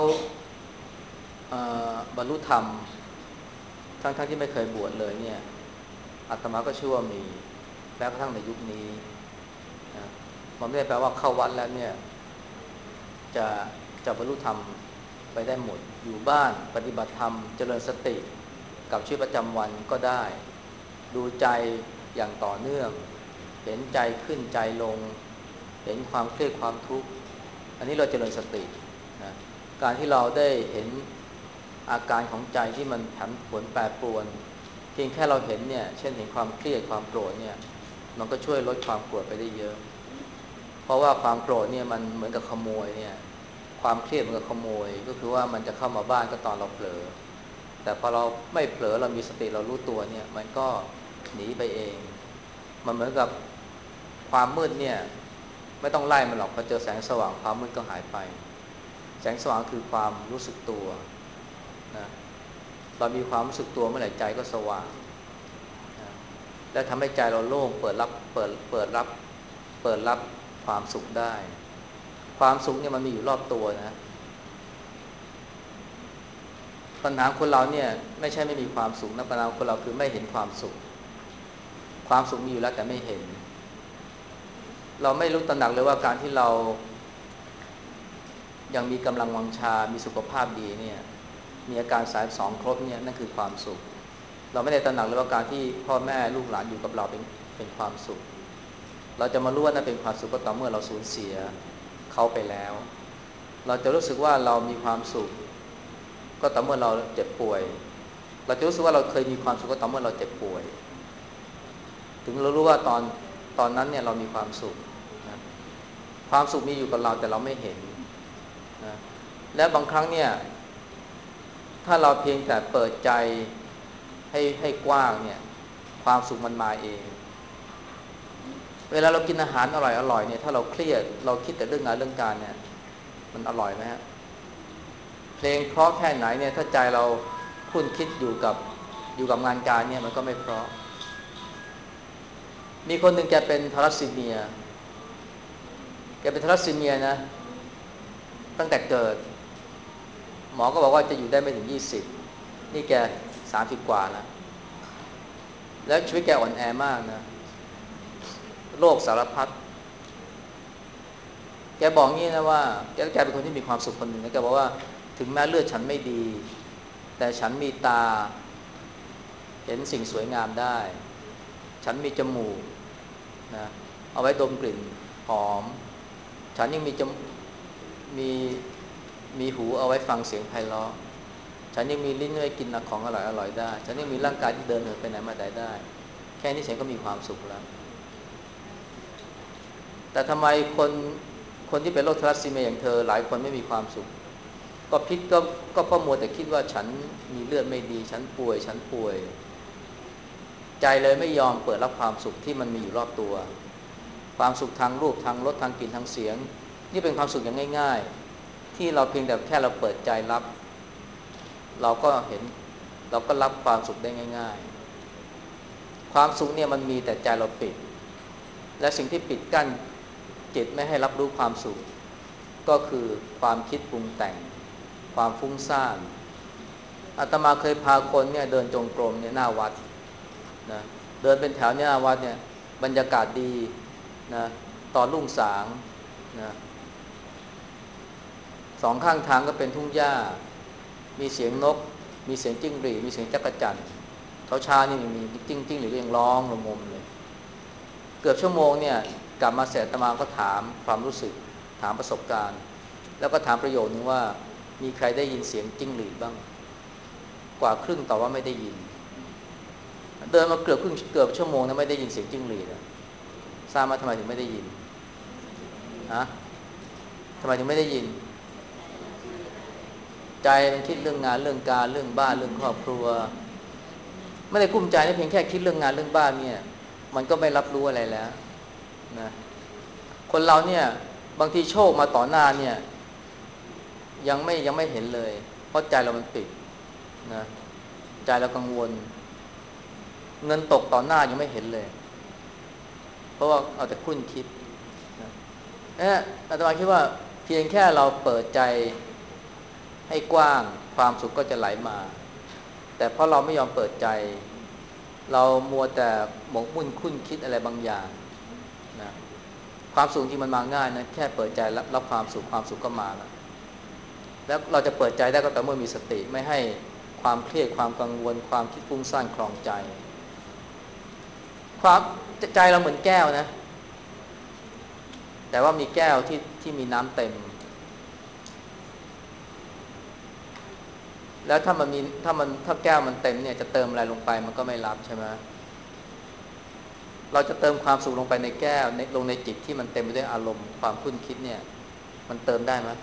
บรรลุธรรมทั้งๆ ท, ที่ไม่เคยบวชเลยเนี่ยอาตมาก็เชื่อว่ามีแม้กระทั่งในยุคนี้นะมันไม่ได้แปลว่าเข้าวัดแล้วเนี่ยจะจะบรรลุธรรมไปได้หมดอยู่บ้านปฏิบัติธรรมเจริญสติกับชีวิตประจำวันก็ได้ดูใจอย่างต่อเนื่องเห็นใจขึ้นใจลงเห็นความเครียดความทุกข์อันนี้เราเจริญสตินะการที่เราได้เห็นอาการของใจที่มันผันผวนแปรปรวนเพียงแค่เราเห็นเนี่ยเช่นเห็นความเครียดความโกรธเนี่ยมันก็ช่วยลดความโกรธไปได้เยอะเพราะว่าความโกรธเนี่ยมันเหมือนกับขโมยเนี่ยความเครียดเหมือนกับขโมยก็คือว่ามันจะเข้ามาบ้านก็ตอนเราเผลอแต่พอเราไม่เผลอเรามีสติเรารู้ตัวเนี่ยมันก็หนีไปเองมันเหมือนกับความมืดเนี่ยไม่ต้องไล่มันหรอกพอเจอแสงสว่างความมืดก็หายไปแสงสว่างคือความรู้สึกตัวนะเรามีความรู้สึกตัวเมื่อไหร่ใจก็สว่างนะและทำให้ใจเราโล่งเปิดรับเปิดเปิดรับเปิดรับความสุขได้ความสุขเนี่ยมันมีอยู่รอบตัวนะปัญหาคนเราเนี่ยไม่ใช่ไม่มีความสุขนะปัญหาคนเราคือไม่เห็นความสุขความสุขมีอยู่แล้วแต่ไม่เห็นเราไม่รู้ตระหนักเลยว่าการที่เรายังมีกำลังวังชามีสุขภาพดีเนี่ยมีอาการสายสองครบเนี่ยนั่นคือความสุขเราไม่ได้ตระหนักเลยว่าการที่พ่อแม่ลูกหลานอยู่กับเราเป็นเป็นความสุขเราจะมารู้ว่านั่นเป็นความสุขก็ต่อเมื่อเราสูญเสียเขาไปแล้วเราจะรู้สึกว่าเรามีความสุขก็ต่อเมื่อเราเจ็บป่วยเราจะรู้สึกว่าเราเคยมีความสุขก็ต่อเมื่อเราเจ็บป่วยถึงเรารู้ว่าตอนตอนนั้นเนี่ยเรามีความสุขนะความสุขมีอยู่กับเราแต่เราไม่เห็นนะและบางครั้งเนี่ยถ้าเราเพียงแต่เปิดใจให้ให้กว้างเนี่ยความสุขมันมาเองเวลาเรากินอาหารอร่อยอร่อยเนี่ยถ้าเราเครียดเราคิดแต่เรื่องงานเรื่องการเนี่ยมันอร่อยไหมฮะเพลงเพราะแค่ไหนเนี่ยถ้าใจเราคุ้นคิดอยู่กับอยู่กับงานการเนี่ยมันก็ไม่เพราะมีคนหนึ่งแกเป็นทาลัสซีเมียแกเป็นทาลัสซีเมียนะตั้งแต่เกิดหมอก็บอกว่าจะอยู่ได้ไม่ถึงยี่สิบนี่แกสามสิบกว่าแล้วแล้วชีวิตแกอ่อนแอมากนะโรคสารพัดแกบอกงี้นะว่าแกแกเป็นคนที่มีความสุขคนหนึ่งนะแกบอกว่าถึงแม้เลือดฉันไม่ดีแต่ฉันมีตาเห็นสิ่งสวยงามได้ฉันมีจมูกนะเอาไว้ดมกลิ่นหอมฉันยังมีจมมีมีหูเอาไว้ฟังเสียงไพเราะฉันยังมีลิ้นไว้กินของอร่อยอร่อยได้ฉันยังมีร่างกายที่เดินเหินไปไหนมาไหนได้แค่นี้ฉันก็มีความสุขแล้วแต่ทำไมคนคนที่เป็นโรคทาลัสซีเมียอย่างเธอหลายคนไม่มีความสุขก็พิษก็ก็เพราะมัวแต่คิดว่าฉันมีเลือดไม่ดีฉันป่วยฉันป่วยใจเลยไม่ยอมเปิดรับความสุขที่มันมีอยู่รอบตัวความสุขทางรูปทางรสทางกลิ่นทางเสียงนี่เป็นความสุขอย่างง่ายๆที่เราเพียงแต่แค่เราเปิดใจรับเราก็เห็นเราก็รับความสุขได้ง่ายๆความสุขเนี่ยมันมีแต่ใจเราปิดและสิ่งที่ปิดกั้นจิตไม่ให้รับรู้ความสุขก็คือความคิดปรุงแต่งความฟุ้งซ่านอาตมาเคยพาคนเนี่ยเดินจงกรมเนี่ยหน้าวัดนะเดินเป็นแถวเนี่ยหน้าวัดเนี่ยบรรยากาศดีนะตอนรุ่งสางนะสองข้างทางก็เป็นทุ่งหญ้ามีเสียงนกมีเสียงจิ้งหรีดมีเสียงจักจั่นเช้าเช้านี่มีจิ้งจิ้งหรีดก็ยังร้องระงมเลยเกือบชั่วโมงเนี่ยกลับมาเสร็จอาตมาก็ถามความรู้สึกถามประสบการณ์แล้วก็ถามประโยคนึงว่ามีใครได้ยินเสียงจิ้งหรีดบ้างกว่าครึ่งตอบว่าไม่ได้ยินเดินมาเกือบครึ่งเกือบชั่วโมงนะไม่ได้ยินเสียงจิ้งหรีดทราบมาทำไมถึงไม่ได้ยินฮะทำไมถึงไม่ได้ยินใจมันคิดเรื่องงานเรื่องการเรื่องบ้านเรื่องครอบครัวไม่ได้กุ้มใจนะเพียงแค่คิดเรื่องงานเรื่องบ้านเนี่ยมันก็ไม่รับรู้อะไรแล้วนะคนเราเนี่ยบางทีโชคมาต่อหน้าเนี่ยยังไม่ยังไม่เห็นเลยเพราะใจเรามันปิดนะใจเรากังวลเงินตกต่อหน้ายังไม่เห็นเลยเพราะว่าเอาแต่คุ้นคิดนะเอ๊ะอาตมาคิดว่าเพียงแค่เราเปิดใจให้กว้างความสุขก็จะไหลมาแต่เพราะเราไม่ยอมเปิดใจเรามัวแต่หมกมุ่นคุ้นคิดอะไรบางอย่างนะความสุขที่มันมาง่ายนะแค่เปิดใจรับรับความสุขความสุขก็มาแล้วแล้วเราจะเปิดใจได้ก็ต่อเมื่อมีสติไม่ให้ความเครียดความกังวลความคิดฟุ้งซ่านครองใจความใจเราเหมือนแก้วนะแต่ว่ามีแก้วที่ที่มีน้ำเต็มแล้วถ้ามันมีถ้ามันถ้าแก้วมันเต็มเนี่ยจะเติมอะไรลงไปมันก็ไม่รับใช่ไหมเราจะเติมความสุขลงไปในแก้วในลงในจิตที่มันเต็มไปด้วยอารมณ์ความคุ้นคิดเนี่ยมันเติมได้ไหม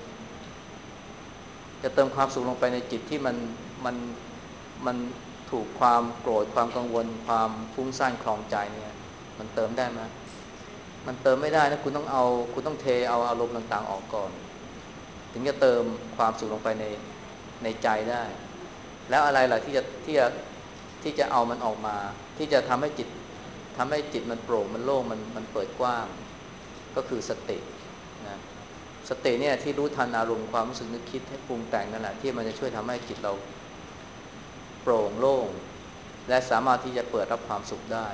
จะเติมความสุขลงไปในจิตที่มันมันมันถูกความโกรธความกังวลความฟุ้งซ่านคลองใจเนี่ยมันเติมได้ไหมมันเติมไม่ได้นะคุณต้องเอาคุณต้องเทเอาอารมณ์ต่างๆออกก่อนถึงจะเติมความสุขลงไปในในใจได้แล้วอะไรล่ะที่จะที่จะที่จะเอามันออกมาที่จะทำให้จิตทำให้จิตมันโปร่งมันโล่งมันมันเปิดกว้างก็คือสตินะสติเนี่ยที่รู้ทันอารมณ์ความรู้สึกนึกคิดให้ปรุงแต่งนั่นแหละที่มันจะช่วยทำให้จิตเราโปร่งโล่งและสามารถที่จะเปิดรับความสุขได้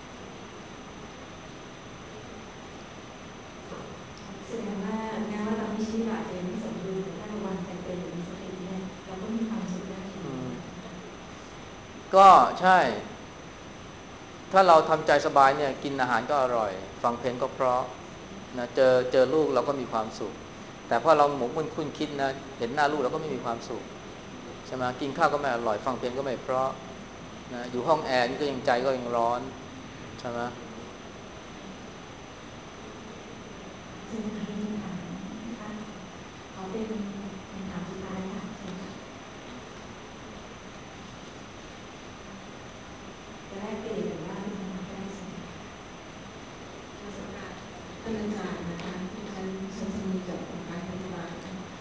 แสดงว่าแม้ว่าเราไม่ชีวิตอาจจะไม่สมบูรณ์แต่ถ้าเราวางใจเป็นมีสติเนี่ยเราก็มีความสุขได้ทีก็ใช่ถ้าเราทำใจสบายเนี่ยกินอาหารก็อร่อยฟังเพลงก็เพราะนะเจอเจอลูกเราก็มีความสุขแต่พอเราหมกมุ่นคุ้นคิดนะเห็นหน้าลูกเราก็ไม่มีความสุขใช่ไหมกินข้าวก็ไม่อร่อยฟังเพลงก็ไม่เพราะนะอยู่ห้องแอร์นี่ก็ยังใจก็ยังร้อนใช่ไหมเชิญค่ะเป็นคำถามนะคะขอเป็นคำถามสุดท้ายค่ะเชิญค่ะจะได้เปลี่ยนหรือว่าเป็นคำถามก็ได้เชิญประสบการณ์ท่านอาจารย์นะคะที่ฉันฉันจะมีเกี่ยวกับการปฏิบัติ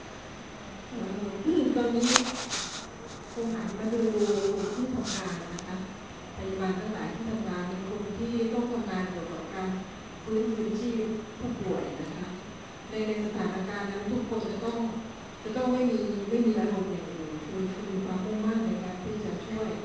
ตอนนี้คงหันมาดูที่ทำงานนะคะพยาบาลทั้งหลายที่ทำงานเป็นคนที่ต้องทำงานเกี่ยวกับการฟื้นคืนชีพผู้ป่วยนะคะในในสถานการณ์นั้นทุกคนจะต้องจะต้องไม่มีไม่มีอารมณ์อย่างอื่นคือคือมีความมุ่งมั่นในการที่จะช่วย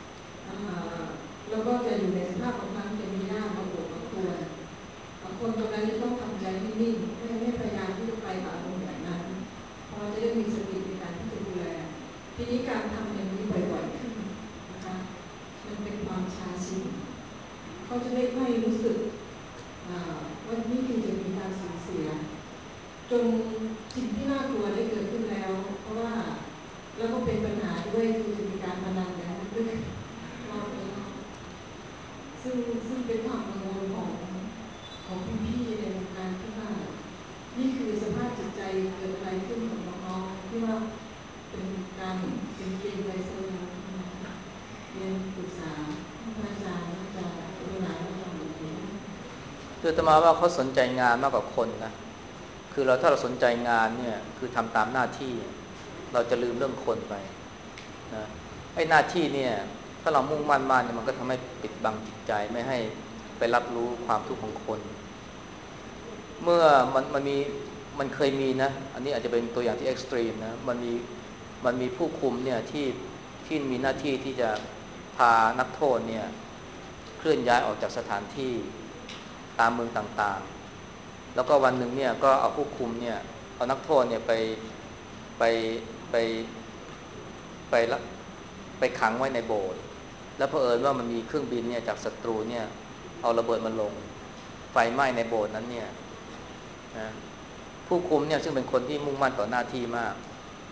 แล้วก็จะอยู่ในสภาพบางครั้งจะมีญาติมาโอบมาควรบางคนตรงนั้นจะต้องทำใจให้นิ่งไม่ไม่พยายามที่จะไปกับอารมณ์แบบนั้นพอจะได้มีสติในการที่จะดูแลทีนี้การทำอย่างนี้บ่อยๆขึ้นนะคะมันเป็นความชาชินเขาจะได้ไม่รู้สึกว่านี่คือจะมีการสูญเสียจนสิ่งที่น่ากลัวได้เกิดขึ้นแล้วเพราะว่าแล้วก็เป็นปัญหาด้วยคือจะมีการพนันกันด้วยรอบนี้ซึ่งซึ่งเป็นความกังวลของของพี่ๆในวงการที่ว่านี่คือสภาพจิตใจเกิดอะไรขึ้นกับน้องๆที่ว่าเป็นการเป็นเกมไรเซอร์เรียนปรึกษาพระอาจารย์อาจารย์กรุณาอาจารย์อย่างนี้คือตมาว่าเขาสนใจงานมากกว่าคนนะคือเราถ้าเราสนใจงานเนี่ยคือทำตามหน้าที่เราจะลืมเรื่องคนไปนะไอ้หน้าที่เนี่ยถ้าเรามุ่งมั่นมากเนี่ยมันก็ทำให้ปิดบังจิตใจไม่ให้ไปรับรู้ความทุกข์ของคนเมื่อมันมันมีมันเคยมีนะอันนี้อาจจะเป็นตัวอย่างที่เอ็กซ์ตรีมนะมันมีมันมีผู้คุมเนี่ยที่ที่มีหน้าที่ที่จะพานักโทษเนี่ยเคลื่อนย้ายออกจากสถานที่ตามเมืองต่างๆแล้วก็วันหนึ่งเนี่ยก็เอาผู้คุมเนี่ยเอานักโทษเนี่ยไปไปไปไปละไปขังไว้ในโบสถ์แล้วเผอิญว่ามันมีเครื่องบินเนี่ยจากศัตรูเนี่ยเอาระเบิดมาลงไฟไหม้ในโบสถ์นั้นเนี่ยนะผู้คุมเนี่ยซึ่งเป็นคนที่มุ่งมั่นต่อหน้าที่มาก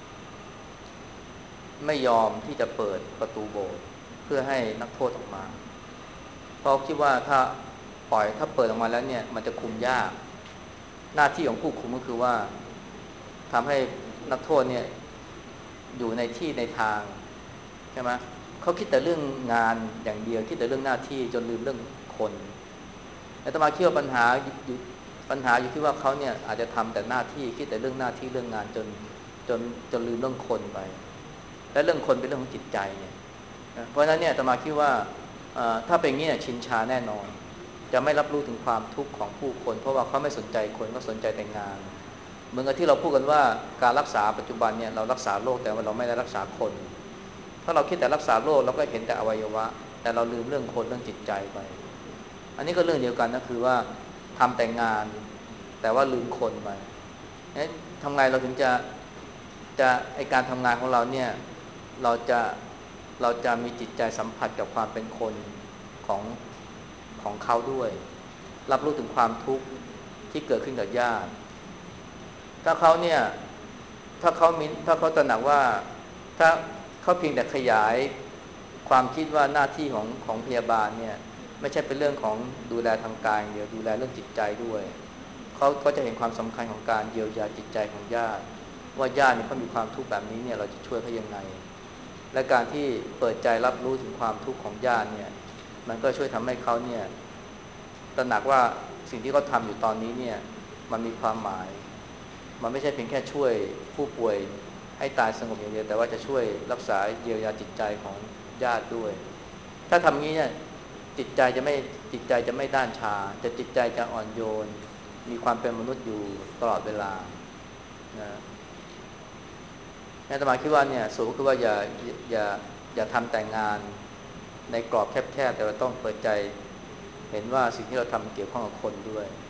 ไม่ยอมที่จะเปิดประตูโบสถ์เพื่อให้นักโทษออกมาเพราะคิดว่าถ้าปล่อยถ้าเปิดออกมาแล้วเนี่ยมันจะคุมยากหน้าที่ของผู้คุมก็คือว่าทำให้นักโทษเนี่ยอยู่ในที่ในทางใช่ไหมเขาคิดแต่เรื่องงานอย่างเดียวคิดแต่เรื่องหน้าที่จนลืมเรื่องคนอาตมาคิดว่าปัญหาอยู่ปัญหาอยู่ที่ว่าเขาเนี่ยอาจจะทำแต่หน้าที่คิดแต่เรื่องหน้าที่เรื่องงานจนจนจนลืมเรื่องคนไปและเรื่องคนเป็นเรื่องของจิตใจเนี่ยเพราะฉะนั้นเนี่ยอาตมาคิดว่าถ้าเป็นอย่างนี้ชินชาแน่นอนจะไม่รับรู้ถึงความทุกข์ของผู้คนเพราะว่าเขาไม่สนใจคนก็สนใจแต่งานเหมือนกับที่เราพูดกันว่าการรักษาปัจจุบันเนี่ยเรารักษาโรคแต่ว่าเราไม่ได้รักษาคนถ้าเราคิดแต่รักษาโรคเราก็เห็นแต่อวัยวะแต่เราลืมเรื่องคนเรื่องจิตใจไปอันนี้ก็เรื่องเดียวกันนะคือว่าทำแต่งานแต่ว่าลืมคนไปงั้นทำไงเราถึงจะจะไอการทำงานของเราเนี่ยเราจะเราจะมีจิตใจสัมผัสกับความเป็นคนของของเขาด้วยรับรู้ถึงความทุกข์ที่เกิดขึ้นกับญาติถ้าเขาเนี่ยถ้าเขามีถ้าเขาตระหนักว่าถ้าเขาเพียงแต่ขยายความคิดว่าหน้าที่ของของพยาบาลเนี่ยไม่ใช่เป็นเรื่องของดูแลทางกายเดียวดูแลเรื่องจิตใจด้วยเขาก็จะเห็นความสำคัญของการเยียวยาจิตใจของญาติว่าญาติเนี่ยเขามีความทุกข์แบบนี้เนี่ยเราจะช่วยเขายังไงและการที่เปิดใจรับรู้ถึงความทุกข์ของญาติเนี่ยมันก็ช่วยทำให้เขาเนี่ยตระหนักว่าสิ่งที่เขาทำอยู่ตอนนี้เนี่ยมันมีความหมายมันไม่ใช่เพียงแค่ช่วยผู้ป่วยให้ตายสงบอย่างเดียวแต่ว่าจะช่วยรักษาเยียวยาจิตใจของญาติด้วยถ้าทำงี้เนี่ยจิตใจจะไม่จิตใจจะไม่ด้านชาแต่จิตใจจะอ่อนโยนมีความเป็นมนุษย์อยู่ตลอดเวลานะอาตมาคิดว่าเนี่ยสูงคือว่าอย่าอย่าอย่าทำแต่งงานในกรอบแคบๆแต่เราต้องเปิดใจเห็นว่าสิ่งที่เราทำเกี่ยวข้องกับคนด้วย